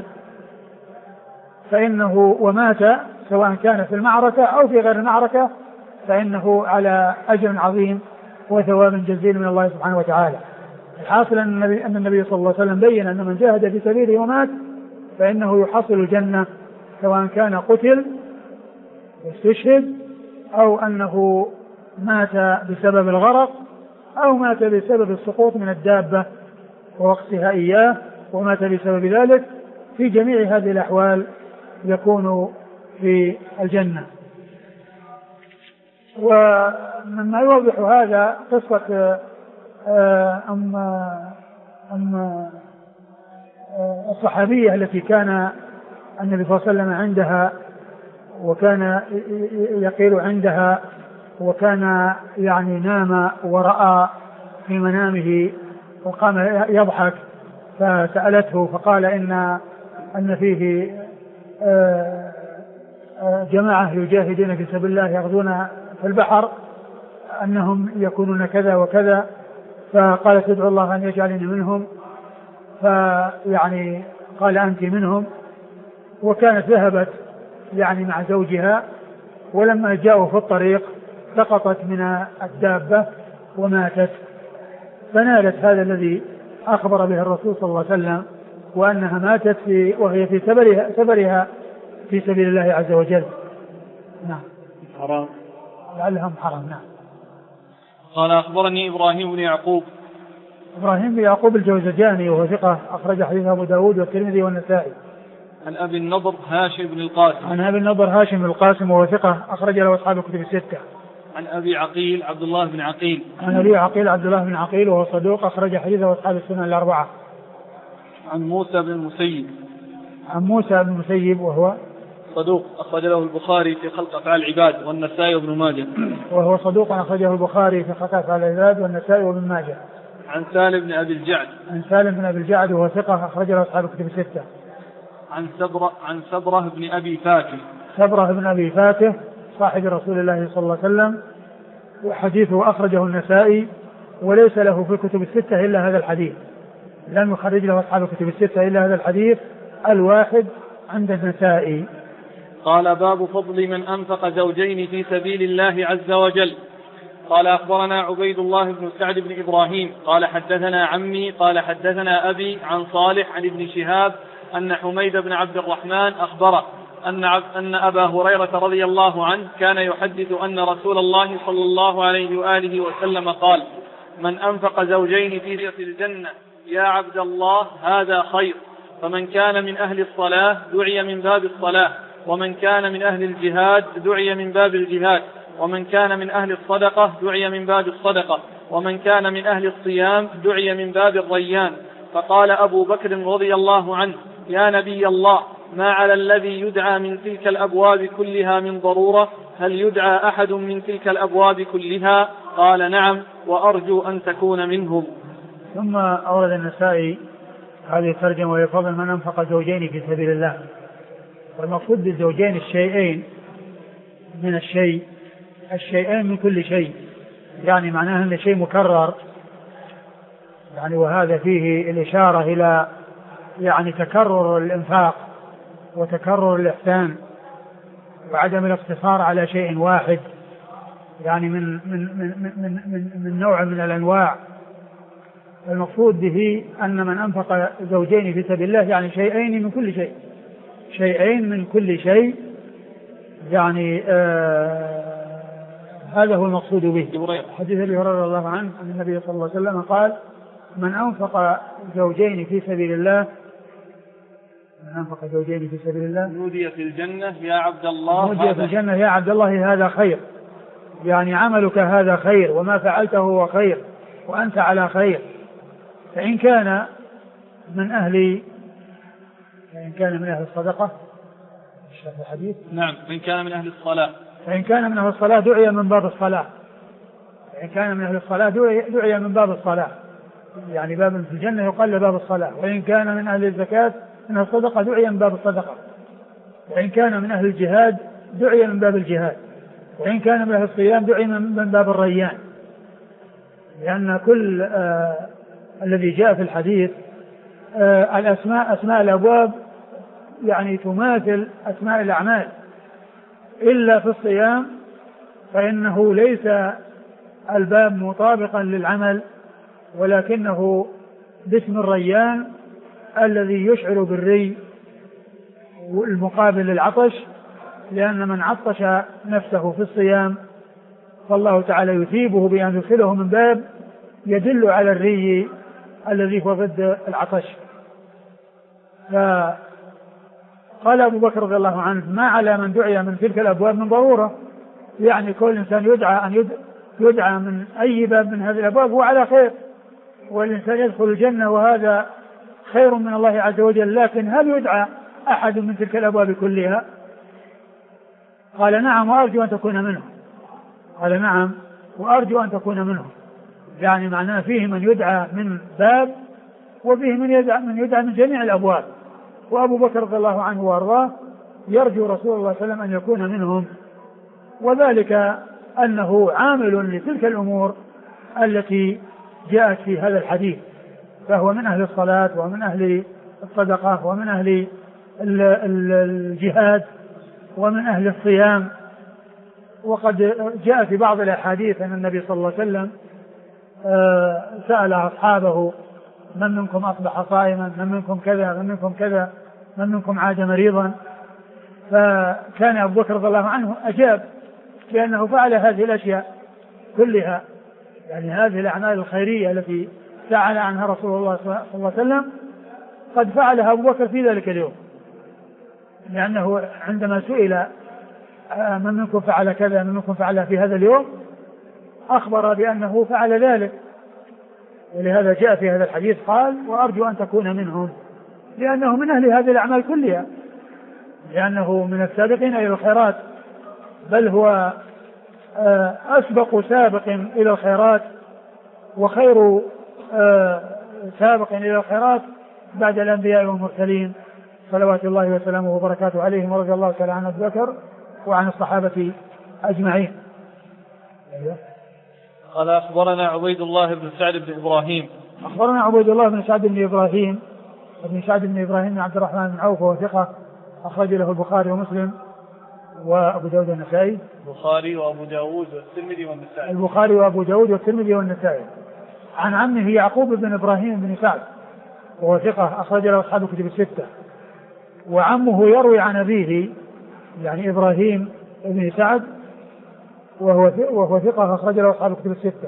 فإنه ومات سواء كان في المعركة أو في غير المعركة فإنه على أجر عظيم وثواب جزيل من الله سبحانه وتعالى. الحاصل أن النبي صلى الله عليه وسلم بين أن من جاهد في سبيله ومات فإنه يحصل الجنة، سواء كان قتل واستشهد أو أنه مات بسبب الغرق أو مات بسبب السقوط من الدابة ووقتها إياه ومات بسبب ذلك. في جميع هذه الأحوال يكون في الجنة. ومما يوضح هذا قصة الصحابية التي كان النبي صلى الله عليه وسلم عندها وكان يقيل عندها، وكان يعني نام ورأى في منامه وقام يضحك فسألته فقال أن فيه جماعة يجاهدون في سبيل الله يغزون في البحر أنهم يكونون كذا وكذا، فقالت ادعو الله أن يجعلني منهم، فيعني قال أنت منهم. وكانت ذهبت يعني مع زوجها، ولما جاءوا في الطريق سقطت من الدابة وماتت، فنالت هذا الذي أخبر به الرسول صلى الله عليه وسلم، وأنها ماتت وهي في سبرها في سبيل الله عز وجل. نعم. حرام لعلهم حرام. نعم. قال أخبرني إبراهيم بن يعقوب. إبراهيم بن يعقوب الجوزجاني وهو ثقة أخرج حديث أبو داود والترمذي والنسائي. عن أبي النضر هاشم بن القاسم. عن أبي النضر هاشم بن القاسم وهو ثقة أخرج له أصحاب الكتب الستة. عن أبي عقيل عبد الله بن عقيل. عن أبي عقيل عبد الله بن عقيل وهو صدوق أخرج حديثه أصحاب السنن الأربعة. عن موسى بن المسيب. عن موسى بن المسيب وهو صدوق أخرج له البخاري في خلق أفعال العباد والنسائي وابن ماجه. وهو صدوق أخرجه البخاري في خلق أفعال العباد والنسائي وابن ماجه. عن سالم بن أبي الجعد. عن سالم بن أبي الجعد وهو ثقة أخرج له أصحاب الكتب الستة. عن سبرة بن أبي فاكه. سبرة بن أبي فاكه صاحب رسول الله صلى الله عليه وسلم، وحديثه أخرجه النسائي وليس له في الكتب الستة إلا هذا الحديث، لم يخرج له أصحاب الكتب الستة إلا هذا الحديث الواحد عند النسائي. قال باب فضل من أنفق زوجين في سبيل الله عز وجل. قال أخبرنا عبيد الله بن سعد بن إبراهيم قال حدثنا عمي قال حدثنا أبي عن صالح عن ابن شهاب أن حميد بن عبد الرحمن أخبره أن أبا هريرة رضي الله عنه كان يحدث أن رسول الله صلى الله عليه وآله وسلم قال: من أنفق زوجين في الجنة يا عبد الله هذا خير، فمن كان من أهل الصلاة دعي من باب الصلاة، ومن كان من أهل الجهاد دعي من باب الجهاد، ومن كان من أهل الصدقة دعي من باب الصدقة، ومن كان من أهل الصيام دعي من باب الريان. فقال أبو بكر رضي الله عنه: يا نبي الله، ما على الذي يدعى من تلك الأبواب كلها من ضرورة؟ هل يدعى أحد من تلك الأبواب كلها؟ قال: نعم، وأرجو أن تكون منهم. ثم أورد النسائي هذه الترجمة: ويفضل من أنفق زوجين في سبيل الله. والمقصود بالزوجين الشيئين من الشيئين من كل شيء، يعني معناه أن شيء مكرر، يعني وهذا فيه الإشارة إلى يعني تكرر الإنفاق وتكرر الإحسان وعدم الاقتصار على شيء واحد، يعني من نوع من الأنواع. المقصود به أن من أنفق زوجين في سبيل الله يعني شيئين من كل شيء، شيئين من كل شيء، يعني هذا هو المقصود به. حديث أبي هريرة رضي الله عنه أن النبي صلى الله عليه وسلم قال: من أنفق زوجين في سبيل الله من أنفق زوجين في سبيل الله نودي في الجنة يا عبد الله، نودي في الجنة يا عبد الله هذا خير، يعني عملك هذا خير وما فعلته هو خير وأنت على خير. فإن كان من أهل الصدقة الحديث، نعم، فإن كان من أهل الصلاة، فإن كان من أهل الصلاة دعي من باب الصلاة، فإن كان من أهل الصلاة دعي من باب الصلاة، يعني باب في الجنة يقال باب الصلاة. وإن كان من أهل الزكاة من الصدقة دعي من باب الصدقة. وإن كان من أهل الجهاد دعي من باب الجهاد. وإن كان من أهل الصيام دعي من باب الريان، لأن كل الذي جاء في الحديث الأسماء أسماء الأبواب يعني تماثل أسماء الأعمال، إلا في الصيام فإنه ليس الباب مطابقا للعمل، ولكنه باسم الريان الذي يشعر بالري المقابل للعطش، لأن من عطش نفسه في الصيام فالله تعالى يثيبه بأن يدخله من باب يدل على الري الذي هو ضد العطش. فقال أبو بكر رضي الله عنه: ما على من دعي من تلك الأبواب من ضرورة، يعني كل إنسان يدعى من أي باب من هذه الأبواب هو على خير، والإنسان يدخل الجنة وهذا خير من الله عز وجل. لكن هل يدعى أحد من تلك الأبواب كلها؟ قال: نعم وأرجو أن تكون منهم. قال: نعم وأرجو أن تكون منهم، يعني معناه فيه من يدعى من باب وفيه من يدعى من جميع الأبواب. وأبو بكر رضي الله عنه وأرضاه يرجو رسول الله صلى الله عليه وسلم أن يكون منهم، وذلك أنه عامل لتلك الأمور التي جاءت في هذا الحديث، فهو من أهل الصلاة ومن أهل الصدقة ومن أهل الجهاد ومن أهل الصيام. وقد جاء في بعض الأحاديث أن النبي صلى الله عليه وسلم سأل أصحابه: من منكم أصبح صائما، من منكم كذا، من منكم كذا، من منكم عاد مريضا. فكان أبو بكر رضي الله عنه أجاب بأنه فعل هذه الأشياء كلها، يعني هذه الأعمال الخيرية التي سأل عنها رسول الله صلى الله عليه وسلم قد فعلها أبو بكر في ذلك اليوم، لأنه عندما سئل من منكم فعل كذا، من منكم فعل في هذا اليوم، أخبر بأنه فعل ذلك. ولهذا جاء في هذا الحديث قال: وأرجو أن تكون منهم، لأنه من أهل هذه الأعمال كلها، لأنه من السابقين إلى الخيرات، بل هو أسبق سابق إلى الخيرات وخير سابق إلى الخيرات بعد الأنبياء والمرسلين صلوات الله وسلامه وبركاته عليهم، ورضي الله تعالى عن أبي بكر وعن الصحابة أجمعين. قال: أخبرنا عبيد الله بن سعد بن إبراهيم. أخبرنا عبيد الله بن سعد بن إبراهيم بن عبد الرحمن بن عوف، وهو ثقة أخرج له البخاري ومسلم وأبو داود والنسائي. البخاري وأبو داود والترمذي والنسائي. البخاري وأبو داود والترمذي والنسائي. عن عمه يعقوب بن إبراهيم بن سعد، وهو ثقة أخرج له أصحاب الكتب الستة. وعمه يروي عن أبيه يعني إبراهيم بن سعد، وهو ثقة أخرج له أصحاب الكتب الستة.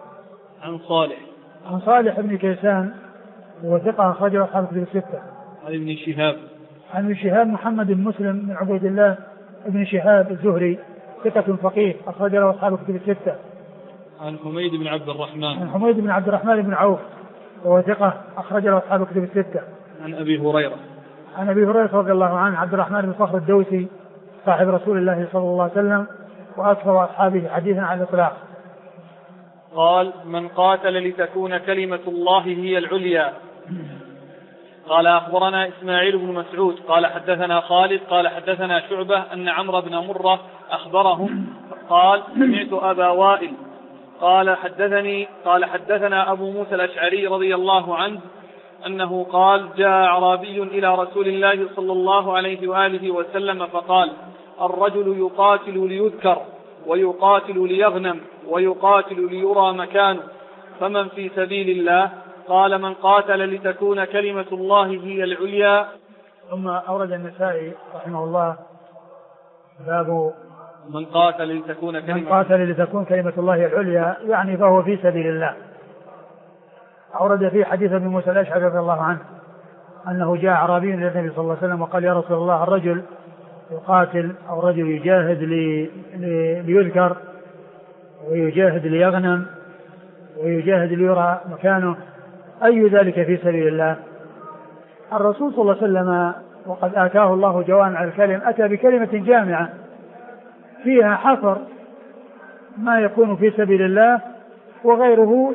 عن صالح بن كيسان، وهو ثقة أخرج له أصحاب الكتب الستة. عن ابن شهاب محمد بن مسلم بن عبيد الله ابن شهاب الزهري، ثقة فقيه أخرج له أصحاب الكتب الستة. عن حميد بن عبد الرحمن بن عوف، وهو ثقة أخرج له أصحاب الكتب الستة. عن أبي هريرة رضي الله عنه عبد الرحمن بن صخر الدوسي صاحب رسول الله صلى الله عليه وسلم وأكثر أصحابه حديثا على الإطلاق. قال: من قاتل لتكون كلمة الله هي العليا. قال: أخبرنا إسماعيل بن مسعود قال: حدثنا خالد قال: حدثنا شعبة أن عمرو بن مرة أخبرهم قال: سمعت أبا وائل قال: حدثنا أبو موسى الأشعري رضي الله عنه أنه قال: جاء أعرابي إلى رسول الله صلى الله عليه وآله وسلم فقال: الرجل يقاتل ليذكر ويقاتل ليغنم ويقاتل ليرى مكانه، فمن في سبيل الله؟ قال: من قاتل لتكون كلمة الله هي العليا. ثم أورد النسائي رحمه الله باب من قاتل لتكون كلمة الله العليا، يعني فهو في سبيل الله. أورد فيه حديث ابن موسى الأشعري رضي الله عنه أنه جاء أعرابي إلى النبي صلى الله عليه وسلم وقال: يا رسول الله، الرجل يقاتل أو رجل يجاهد ليذكر، ويجاهد ليغنم، ويجاهد ليرى مكانه، أي ذلك في سبيل الله؟ الرسول صلى الله عليه وسلم وقد آتاه الله جوامع الكلم أتى بكلمة جامعة فيها حصر ما يكون في سبيل الله، وغيره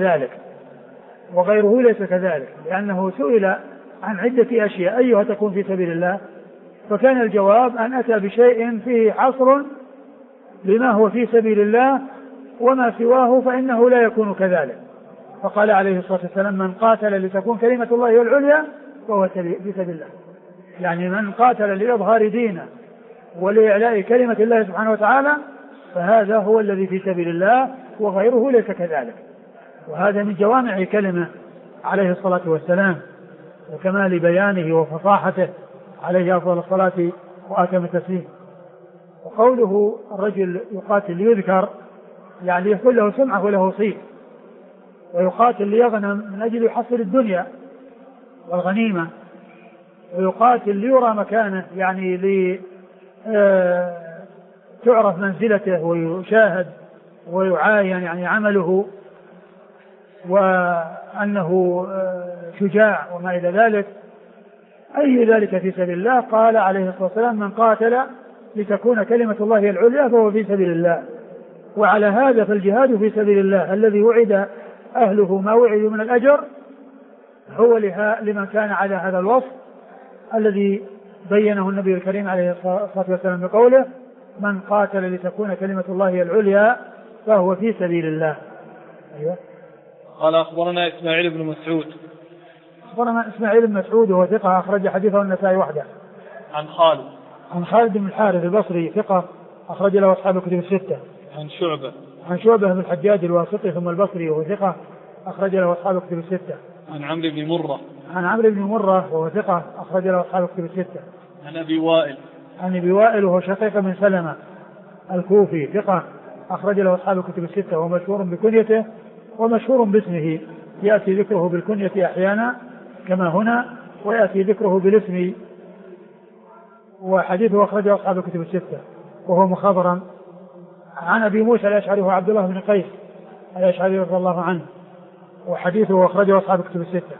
ليس كذلك، لأنه سئل عن عدة أشياء أيها تكون في سبيل الله، فكان الجواب أن أتى بشيء فيه حصر لما هو في سبيل الله، وما سواه فإنه لا يكون كذلك. فقال عليه الصلاة والسلام: من قاتل لتكون كلمة الله العليا فهو في سبيل الله. يعني من قاتل لإظهار دينه ولإعلاء كلمة الله سبحانه وتعالى فهذا هو الذي في سبيل الله، وغيره ليس كذلك. وهذا من جوامع كلمة عليه الصلاة والسلام وكمال بيانه وفصاحته عليه أفضل الصلاة وأتم التسليم. وقوله الرجل يقاتل ليذكر يعني يكون له سمعة وله صيت، ويقاتل ليغنم من أجل يحصل الدنيا والغنيمة، ويقاتل ليرى مكانه يعني تعرف منزلته ويشاهد ويعاين يعني عمله وأنه شجاع وما إلى ذلك، أي ذلك في سبيل الله. قال عليه الصلاة والسلام: من قاتل لتكون كلمة الله العليا فهو في سبيل الله. وعلى هذا فالجهاد في سبيل الله الذي وعد أهله ما وعدوا من الأجر هو لمن كان على هذا الوصف الذي بينه النبي الكريم عليه الصلاة والسلام بقوله: من قاتل لتكون كلمة الله العليا فهو في سبيل الله. أيوة. قال: أخبرنا إسماعيل بن مسعود. أخبرنا إسماعيل بن مسعود وهو ثقة أخرج حديثه النسائي وحده. عن خالد بن الحارث البصري ثقة أخرج له أصحاب الكتب الستة. عن شعبة بن الحجاج الواسطي ثم البصري وهو ثقة أخرج له أصحاب الكتب الستة. عن عمرو بن مرة وهو ثقة أخرج له أصحاب الكتب الستة. عن أبي وائل وهو شقيق بن سلمة الكوفي ثقة أخرج له أصحاب الكتب الستة، ومشهور بكنيته ومشهور باسمه، يأتي ذكره بالكنية أحيانا كما هنا، ويأتي ذكره بالاسم، وحديثه أخرجه أصحاب الكتب الستة، وهو مخضرم. عن أبي موسى الأشعري هو عبد الله بن قيس الأشعري رضي الله عنه، وحديثه أخرجه أصحاب الكتب الستة.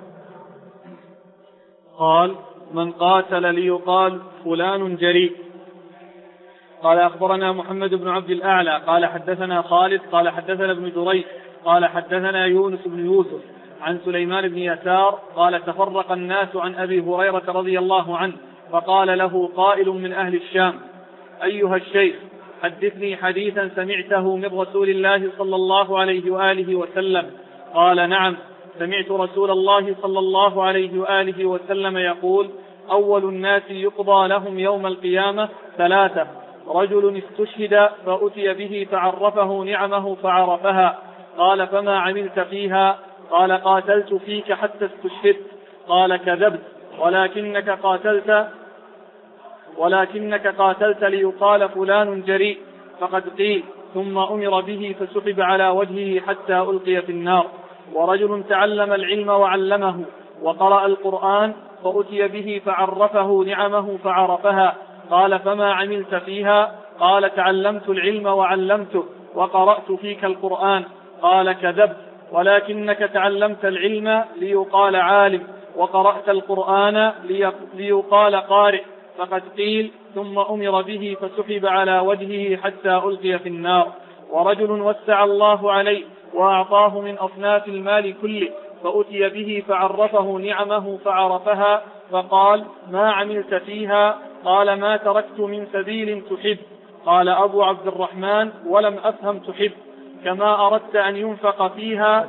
قال: من قاتل ليقال فلان جريء. قال: أخبرنا محمد بن عبد الأعلى قال حدثنا خالد قال حدثنا ابن جريج قال حدثنا يونس بن يوسف عن سليمان بن يسار قال: تفرق الناس عن أبي هريرة رضي الله عنه، فقال له قائل من أهل الشام: أيها الشيخ، حدثني حديثا سمعته من رسول الله صلى الله عليه وآله وسلم. قال: نعم، سمعت رسول الله صلى الله عليه وآله وسلم يقول: أول الناس يقضى لهم يوم القيامة 3: رجل استشهد فأتي به فعرفه نعمه فعرفها. قال: فما عملت فيها؟ قال: قاتلت فيك حتى استشهدت. قال: كذبت، ولكنك قاتلت ليقال فلان جريء، فقد قيل. ثم أمر به فسحب على وجهه حتى ألقي في النار. ورجل تعلم العلم وعلمه وقرأ القرآن فأتي به فعرفه نعمه فعرفها. قال: فما عملت فيها؟ قال: تعلمت العلم وعلمته وقرأت فيك القرآن. قال: كذبت، ولكنك تعلمت العلم ليقال عالم، وقرأت القرآن ليقال قارئ، فقد قيل. ثم أمر به فسحب على وجهه حتى ألقي في النار. ورجل وسع الله عليه وأعطاه من أصناف المال كله، فأتي به فعرفه نعمه فعرفها، فقال: ما عملت فيها؟ قال: ما تركت من سبيل تحب. قال أبو عبد الرحمن: ولم أفهم تحب. كما أردت أن ينفق فيها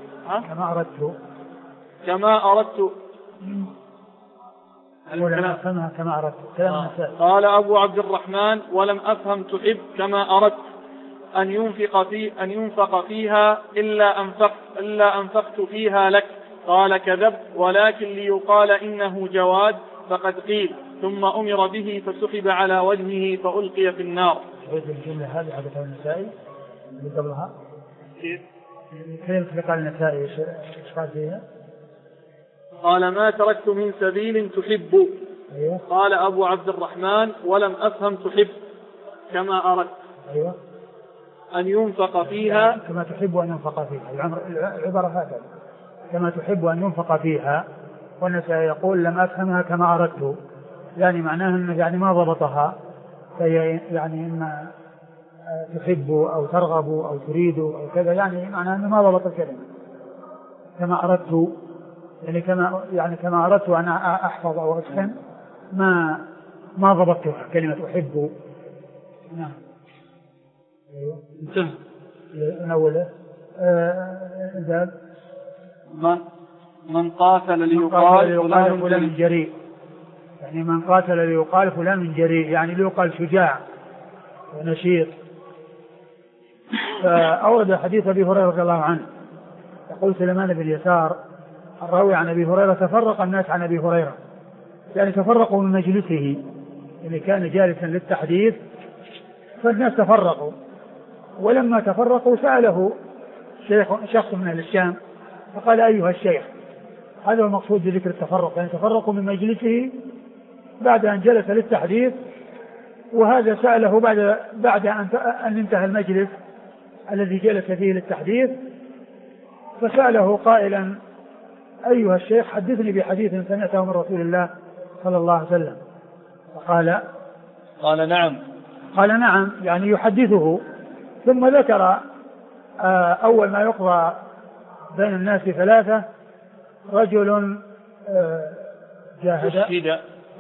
قال أبو عبد الرحمن: ولم أفهم تحب كما أردت أن ينفق فيها إلا أنفقت فيها لك. قال: كذبت، ولكن ليقال إنه جواد، فقد قيل. ثم أمر به فسحب على وجهه فألقي في النار. الجملة هذه حدث النسائي من قبلها كيف قال النسائي إيش قال فيها؟ قال ما تركت من سبيل تحب. أيوة. قال أبو عبد الرحمن ولم أفهم تحب كما أردت. أيوة. أن ينفق فيها كما تحب أن ينفق فيها، العبارة هكذا كما تحب أن ينفق فيها، والنسائي يقول لم أفهمها كما أردت، يعني معناه أنه يعني ما ضبطها، فهي يعني إما تحب أو ترغب أو تريد أو كذا، يعني معناه أنه ما ضبط الكلمة كما أردت، يعني كما أردت أن أحفظ أو أتقن ما ضبطتها كلمة أحب. نعم. انتهى من أوله. من قاتل ليقال فلان جريء، يعني من قاتل ليقال فلان جريء، يعني ليقال شجاع ونشيط. فأورد حديث أبي هريرة رضي الله عنه، يقول سليمان بن يسار الراوي عن أبي هريرة: تفرق الناس عن أبي هريرة، يعني تفرقوا من مجلسه اللي كان جالسا للتحديث، فالناس تفرقوا، ولما تفرقوا سأله شخص من أهل الشام فقال: أيها الشيخ، هذا هو المقصود بذكر التفرق، يعني تفرقوا من مجلسه بعد أن جلس للتحديث، وهذا سأله بعد أن انتهى المجلس الذي جلس فيه للتحديث، فسأله قائلا: أيها الشيخ، حدثني بحديث سمعته من رسول الله صلى الله عليه وسلم. قال نعم، يعني يحدثه. ثم ذكر أول ما يقضى بين الناس ثلاثة: رجل جاهد،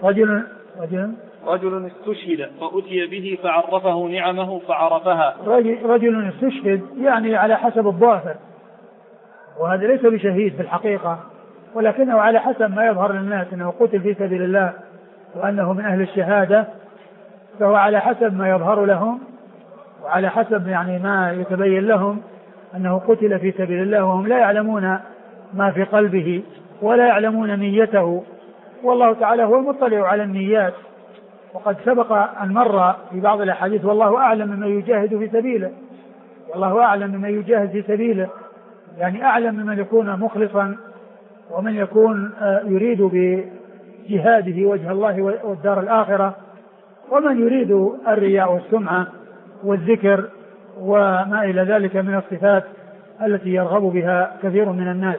رجل استشهد فأتي به فعرفه نعمه فعرفها. رجل استشهد يعني على حسب الظاهر، وهذا ليس بشهيد في الحقيقة، ولكنه على حسب ما يظهر للناس أنه قتل في سبيل الله وأنه من أهل الشهادة، فهو على حسب ما يظهر لهم وعلى حسب يعني ما يتبين لهم أنه قتل في سبيل الله، وهم لا يعلمون ما في قلبه ولا يعلمون نيته، والله تعالى هو المطلع على النيات. وقد سبق أن مر في بعض الأحاديث: والله أعلم ممن يجاهد في سبيله، والله أعلم ممن يجاهد في سبيله، يعني أعلم ممن يكون مخلصا ومن يكون يريد بجهاده وجه الله والدار الآخرة، ومن يريد الرياء والسمعة والذكر وما إلى ذلك من الصفات التي يرغب بها كثير من الناس.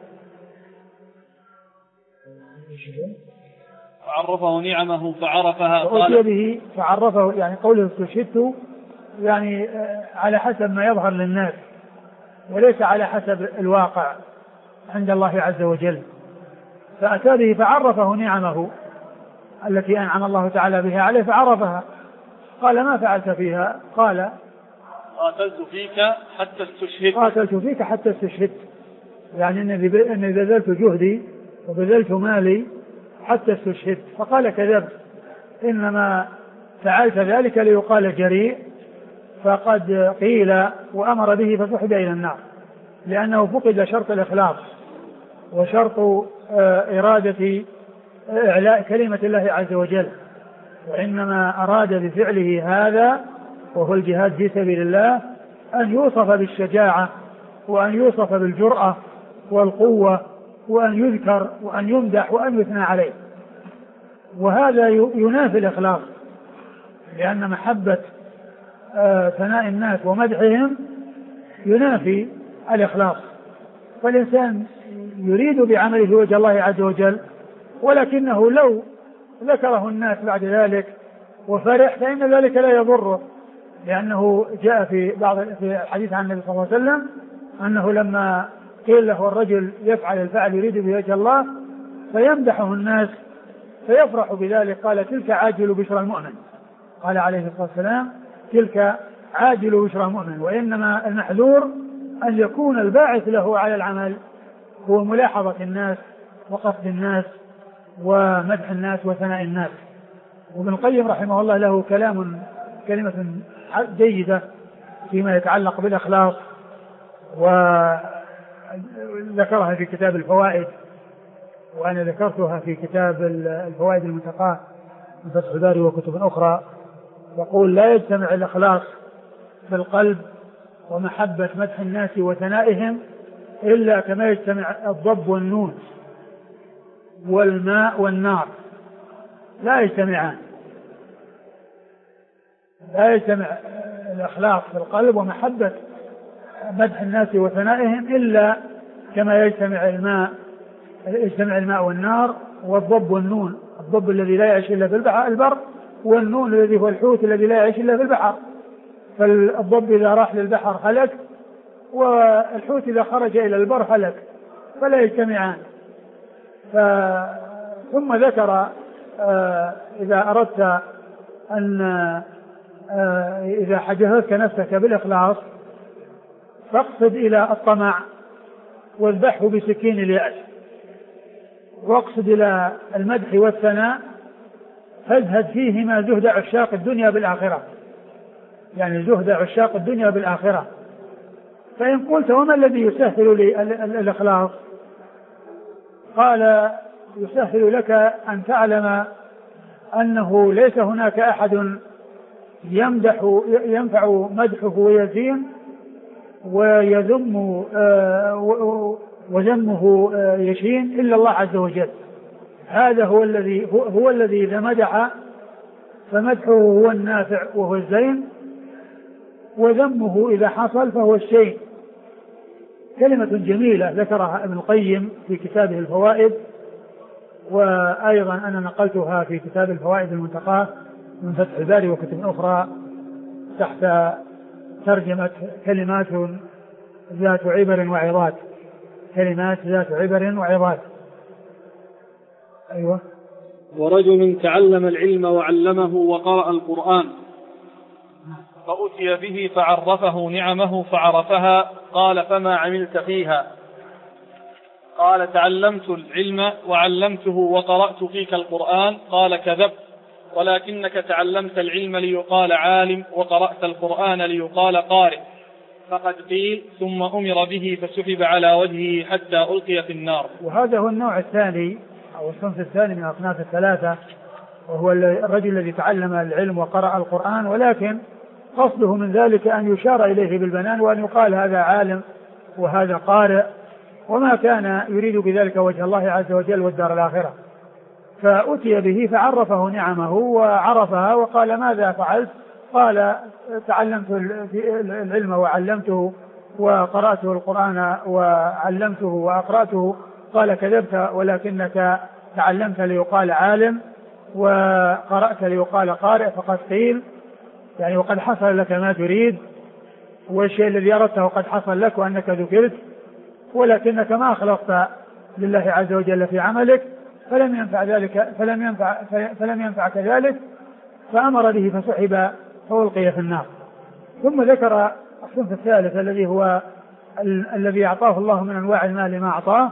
فعرفه نعمه فعرفها. فأتي به فعرفه، يعني قوله استشهدت يعني على حسب ما يظهر للناس وليس على حسب الواقع عند الله عز وجل. فأتى به فعرفه نعمه التي أنعم الله تعالى بها عليه فعرفها. قال: ما فعلت فيها؟ قال: قاتلت فيك حتى استشهدت، يعني أني بذلت جهدي وبذلت مالي حتى استشهدت. فقال: كذبت، إنما فعلت ذلك ليقال جريء، فقد قيل وأمر به فسحب إلى النار، لأنه فقد شرط الإخلاص وشرط إرادة إعلاء كلمة الله عز وجل، وإنما أراد بفعله هذا وهو الجهاد في سبيل الله أن يوصف بالشجاعة وأن يوصف بالجرأة والقوة وأن يذكر وأن يمدح وأن يثنى عليه، وهذا ينافي الإخلاص، لأن محبة ثناء الناس ومدحهم ينافي الإخلاص. فالإنسان يريد بعمله وجه الله عز وجل، ولكنه لو ذكره الناس بعد ذلك وفرح فإن ذلك لا يضره، لأنه جاء في الحديث عن النبي صلى الله عليه وسلم أنه لما قيل له الرجل يفعل الفعل يريد بوجه الله فيمدحه الناس فيفرح بذلك، قال: تلك عاجل بشرى المؤمن. قال عليه الصلاة والسلام: تلك عاجل بشرى المؤمن. وإنما المحذور أن يكون الباعث له على العمل هو ملاحظة الناس وقصد الناس ومدح الناس وثناء الناس. وابن القيم رحمه الله له كلمة جيدة فيما يتعلق بالإخلاص، وذكرها في كتاب الفوائد، وأنا ذكرتها في كتاب الفوائد المنتقاة من فتح الباري وكتب أخرى. يقول: لا يجتمع الإخلاص في القلب ومحبة مدح الناس وثنائهم إلا كما يجتمع الضب والنون. والماء والنار لا يجتمعان، لا يجتمع الإخلاص في القلب ومحبة مدح الناس وثنائهم إلا كما يجتمع الماء والنار والضب والنون. الضب الذي لا يعيش إلا في البر، والنون الذي هو الحوت الذي لا يعيش إلا في البحر. فالضب إذا راح للبحر هلك، والحوت إذا خرج إلى البر هلك، فلا يجتمعان. ثم ذكر إذا أردت أن إذا حجزتك نفسك بالإخلاص فاقصد إلى الطمع واذبحه بسكين اليأس، واقصد إلى المدح والثناء فازهد فيهما زهد عشاق الدنيا بالآخرة، يعني زهد عشاق الدنيا بالآخرة. فإن قلت وما الذي يسهل لي الإخلاص؟ قال يسهل لك أن تعلم أنه ليس هناك أحد ينفع مدحه ويزين ويذم وذمه يشين إلا الله عز وجل. هذا هو الذي إذا مدح فمدحه هو النافع وهو الزين، وذمه إذا حصل فهو الشين. كلمة جميلة ذكرها ابن القيم في كتابه الفوائد، وأيضا أنا نقلتها في كتاب الفوائد المنتقاه من فتح الباري وكتب أخرى تحت ترجمة كلمات ذات عبر وعظات. كلمات ذات عبر وعظات. أيوة. ورجل تعلم العلم وعلمه وقرأ القرآن فأتي به فعرفه نعمه فعرفها، قال فما عملت فيها؟ قال تعلمت العلم وعلمته وقرأت فيك القرآن. قال كذبت، ولكنك تعلمت العلم ليقال عالم وقرأت القرآن ليقال قارئ. فقد قيل ثم أمر به فسحب على وجهه حتى ألقي في النار. وهذا هو النوع الثاني أو الصنف الثاني من أصناف الثلاثة، وهو الرجل الذي تعلم العلم وقرأ القرآن، ولكن قصده من ذلك أن يشار إليه بالبنان وأن يقال هذا عالم وهذا قارئ، وما كان يريد بذلك وجه الله عز وجل والدار الآخرة. فأتي به فعرفه نعمه وعرفها وقال ماذا فعلت؟ قال تعلمت العلم وعلمته وقرأته القرآن وعلمته وأقرأته. قال كذبت، ولكنك تعلمت ليقال عالم وقرأت ليقال قارئ. فقد قيل يعني وقد حصل لك ما تريد، والشيء الذي أردته قد حصل لك وأنك ذكرت، ولكنك ما أخلصت لله عز وجل في عملك، فلم ينفعك ذلك، فأمر به فسحب فألقي في النار. ثم ذكر الصنف الثالث الذي هو الذي أعطاه الله من أنواع المال ما أعطاه،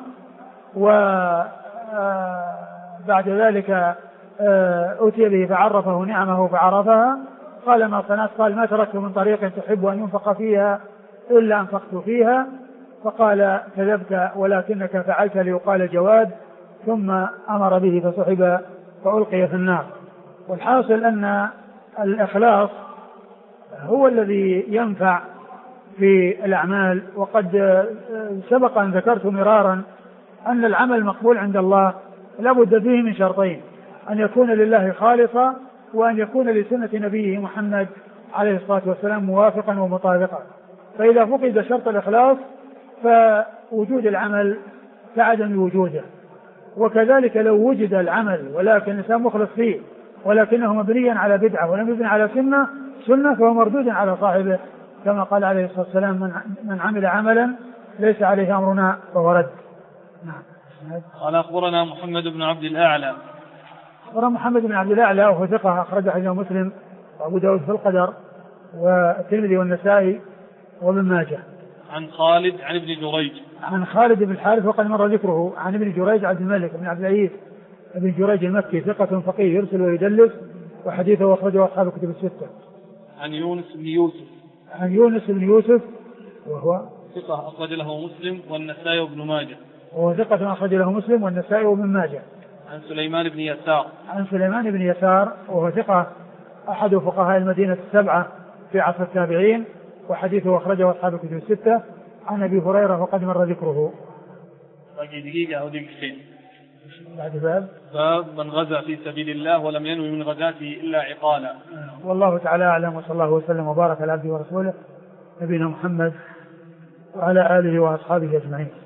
وبعد ذلك أتي به فعرفه نعمه فعرفها. قال ما صنعت؟ قال ما تركت من طريق تحب أن ينفق فيها إلا أنفقت فيها. فقال كذبت، ولكنك فعلت ليقال جواد. ثم أمر به فسحب فألقي في النار. والحاصل أن الإخلاص هو الذي ينفع في الأعمال. وقد سبق أن ذكرت مرارا أن العمل مقبول عند الله لابد فيه من شرطين: أن يكون لله خالصا، وأن يكون لسنة نبيه محمد عليه الصلاة والسلام موافقا ومطابقا. فإذا فقد شرط الإخلاص فوجود العمل كعدم وجوده. وكذلك لو وجد العمل ولكن الإنسان مخلص فيه ولكنه مبنيا على بدعة ولم يبني على سنة فهو مردود على صاحبه، كما قال عليه الصلاة والسلام من عمل عملا ليس عليه أمرنا فهو رد. قال أخبرنا محمد بن عبد الأعلى. محمد بن عبد الأعلى وهو ثقة أخرج حديثه مسلم وأبو داود في القدر والترمذي والنسائي وابن ماجه. عن خالد عن ابن جريج. عن خالد بن الحارث وقد مر ذكره. عن ابن جريج عبد الملك بن عبد العزيز ابن جريج المكي ثقة فقيه يرسل ويدلس، وحديثه أخرجه أصحاب الكتب الستة. عن يونس بن يوسف. عن يونس بن يوسف وهو ثقة أخرج له مسلم والنسائي وابن ماجه. وهو ثقة أخرج له مسلم والنسائي وابن ماجه. عن سليمان بن يسار. عن سليمان بن يسار وهو ثقة أحد فقهاء المدينة السبعة في عصر التابعين، وحديثه أخرجه أصحاب الكتب الستة. عن أبي هريرة وقد مر ذكره. باقي دقيقة أو دقيقتين. بعد باب من غزا في سبيل الله ولم ينوي من غزاته إلا عقالا. والله تعالى أعلم، وصلى الله وسلم وبارك على عبده ورسوله نبينا محمد وعلى آله وأصحابه أجمعين.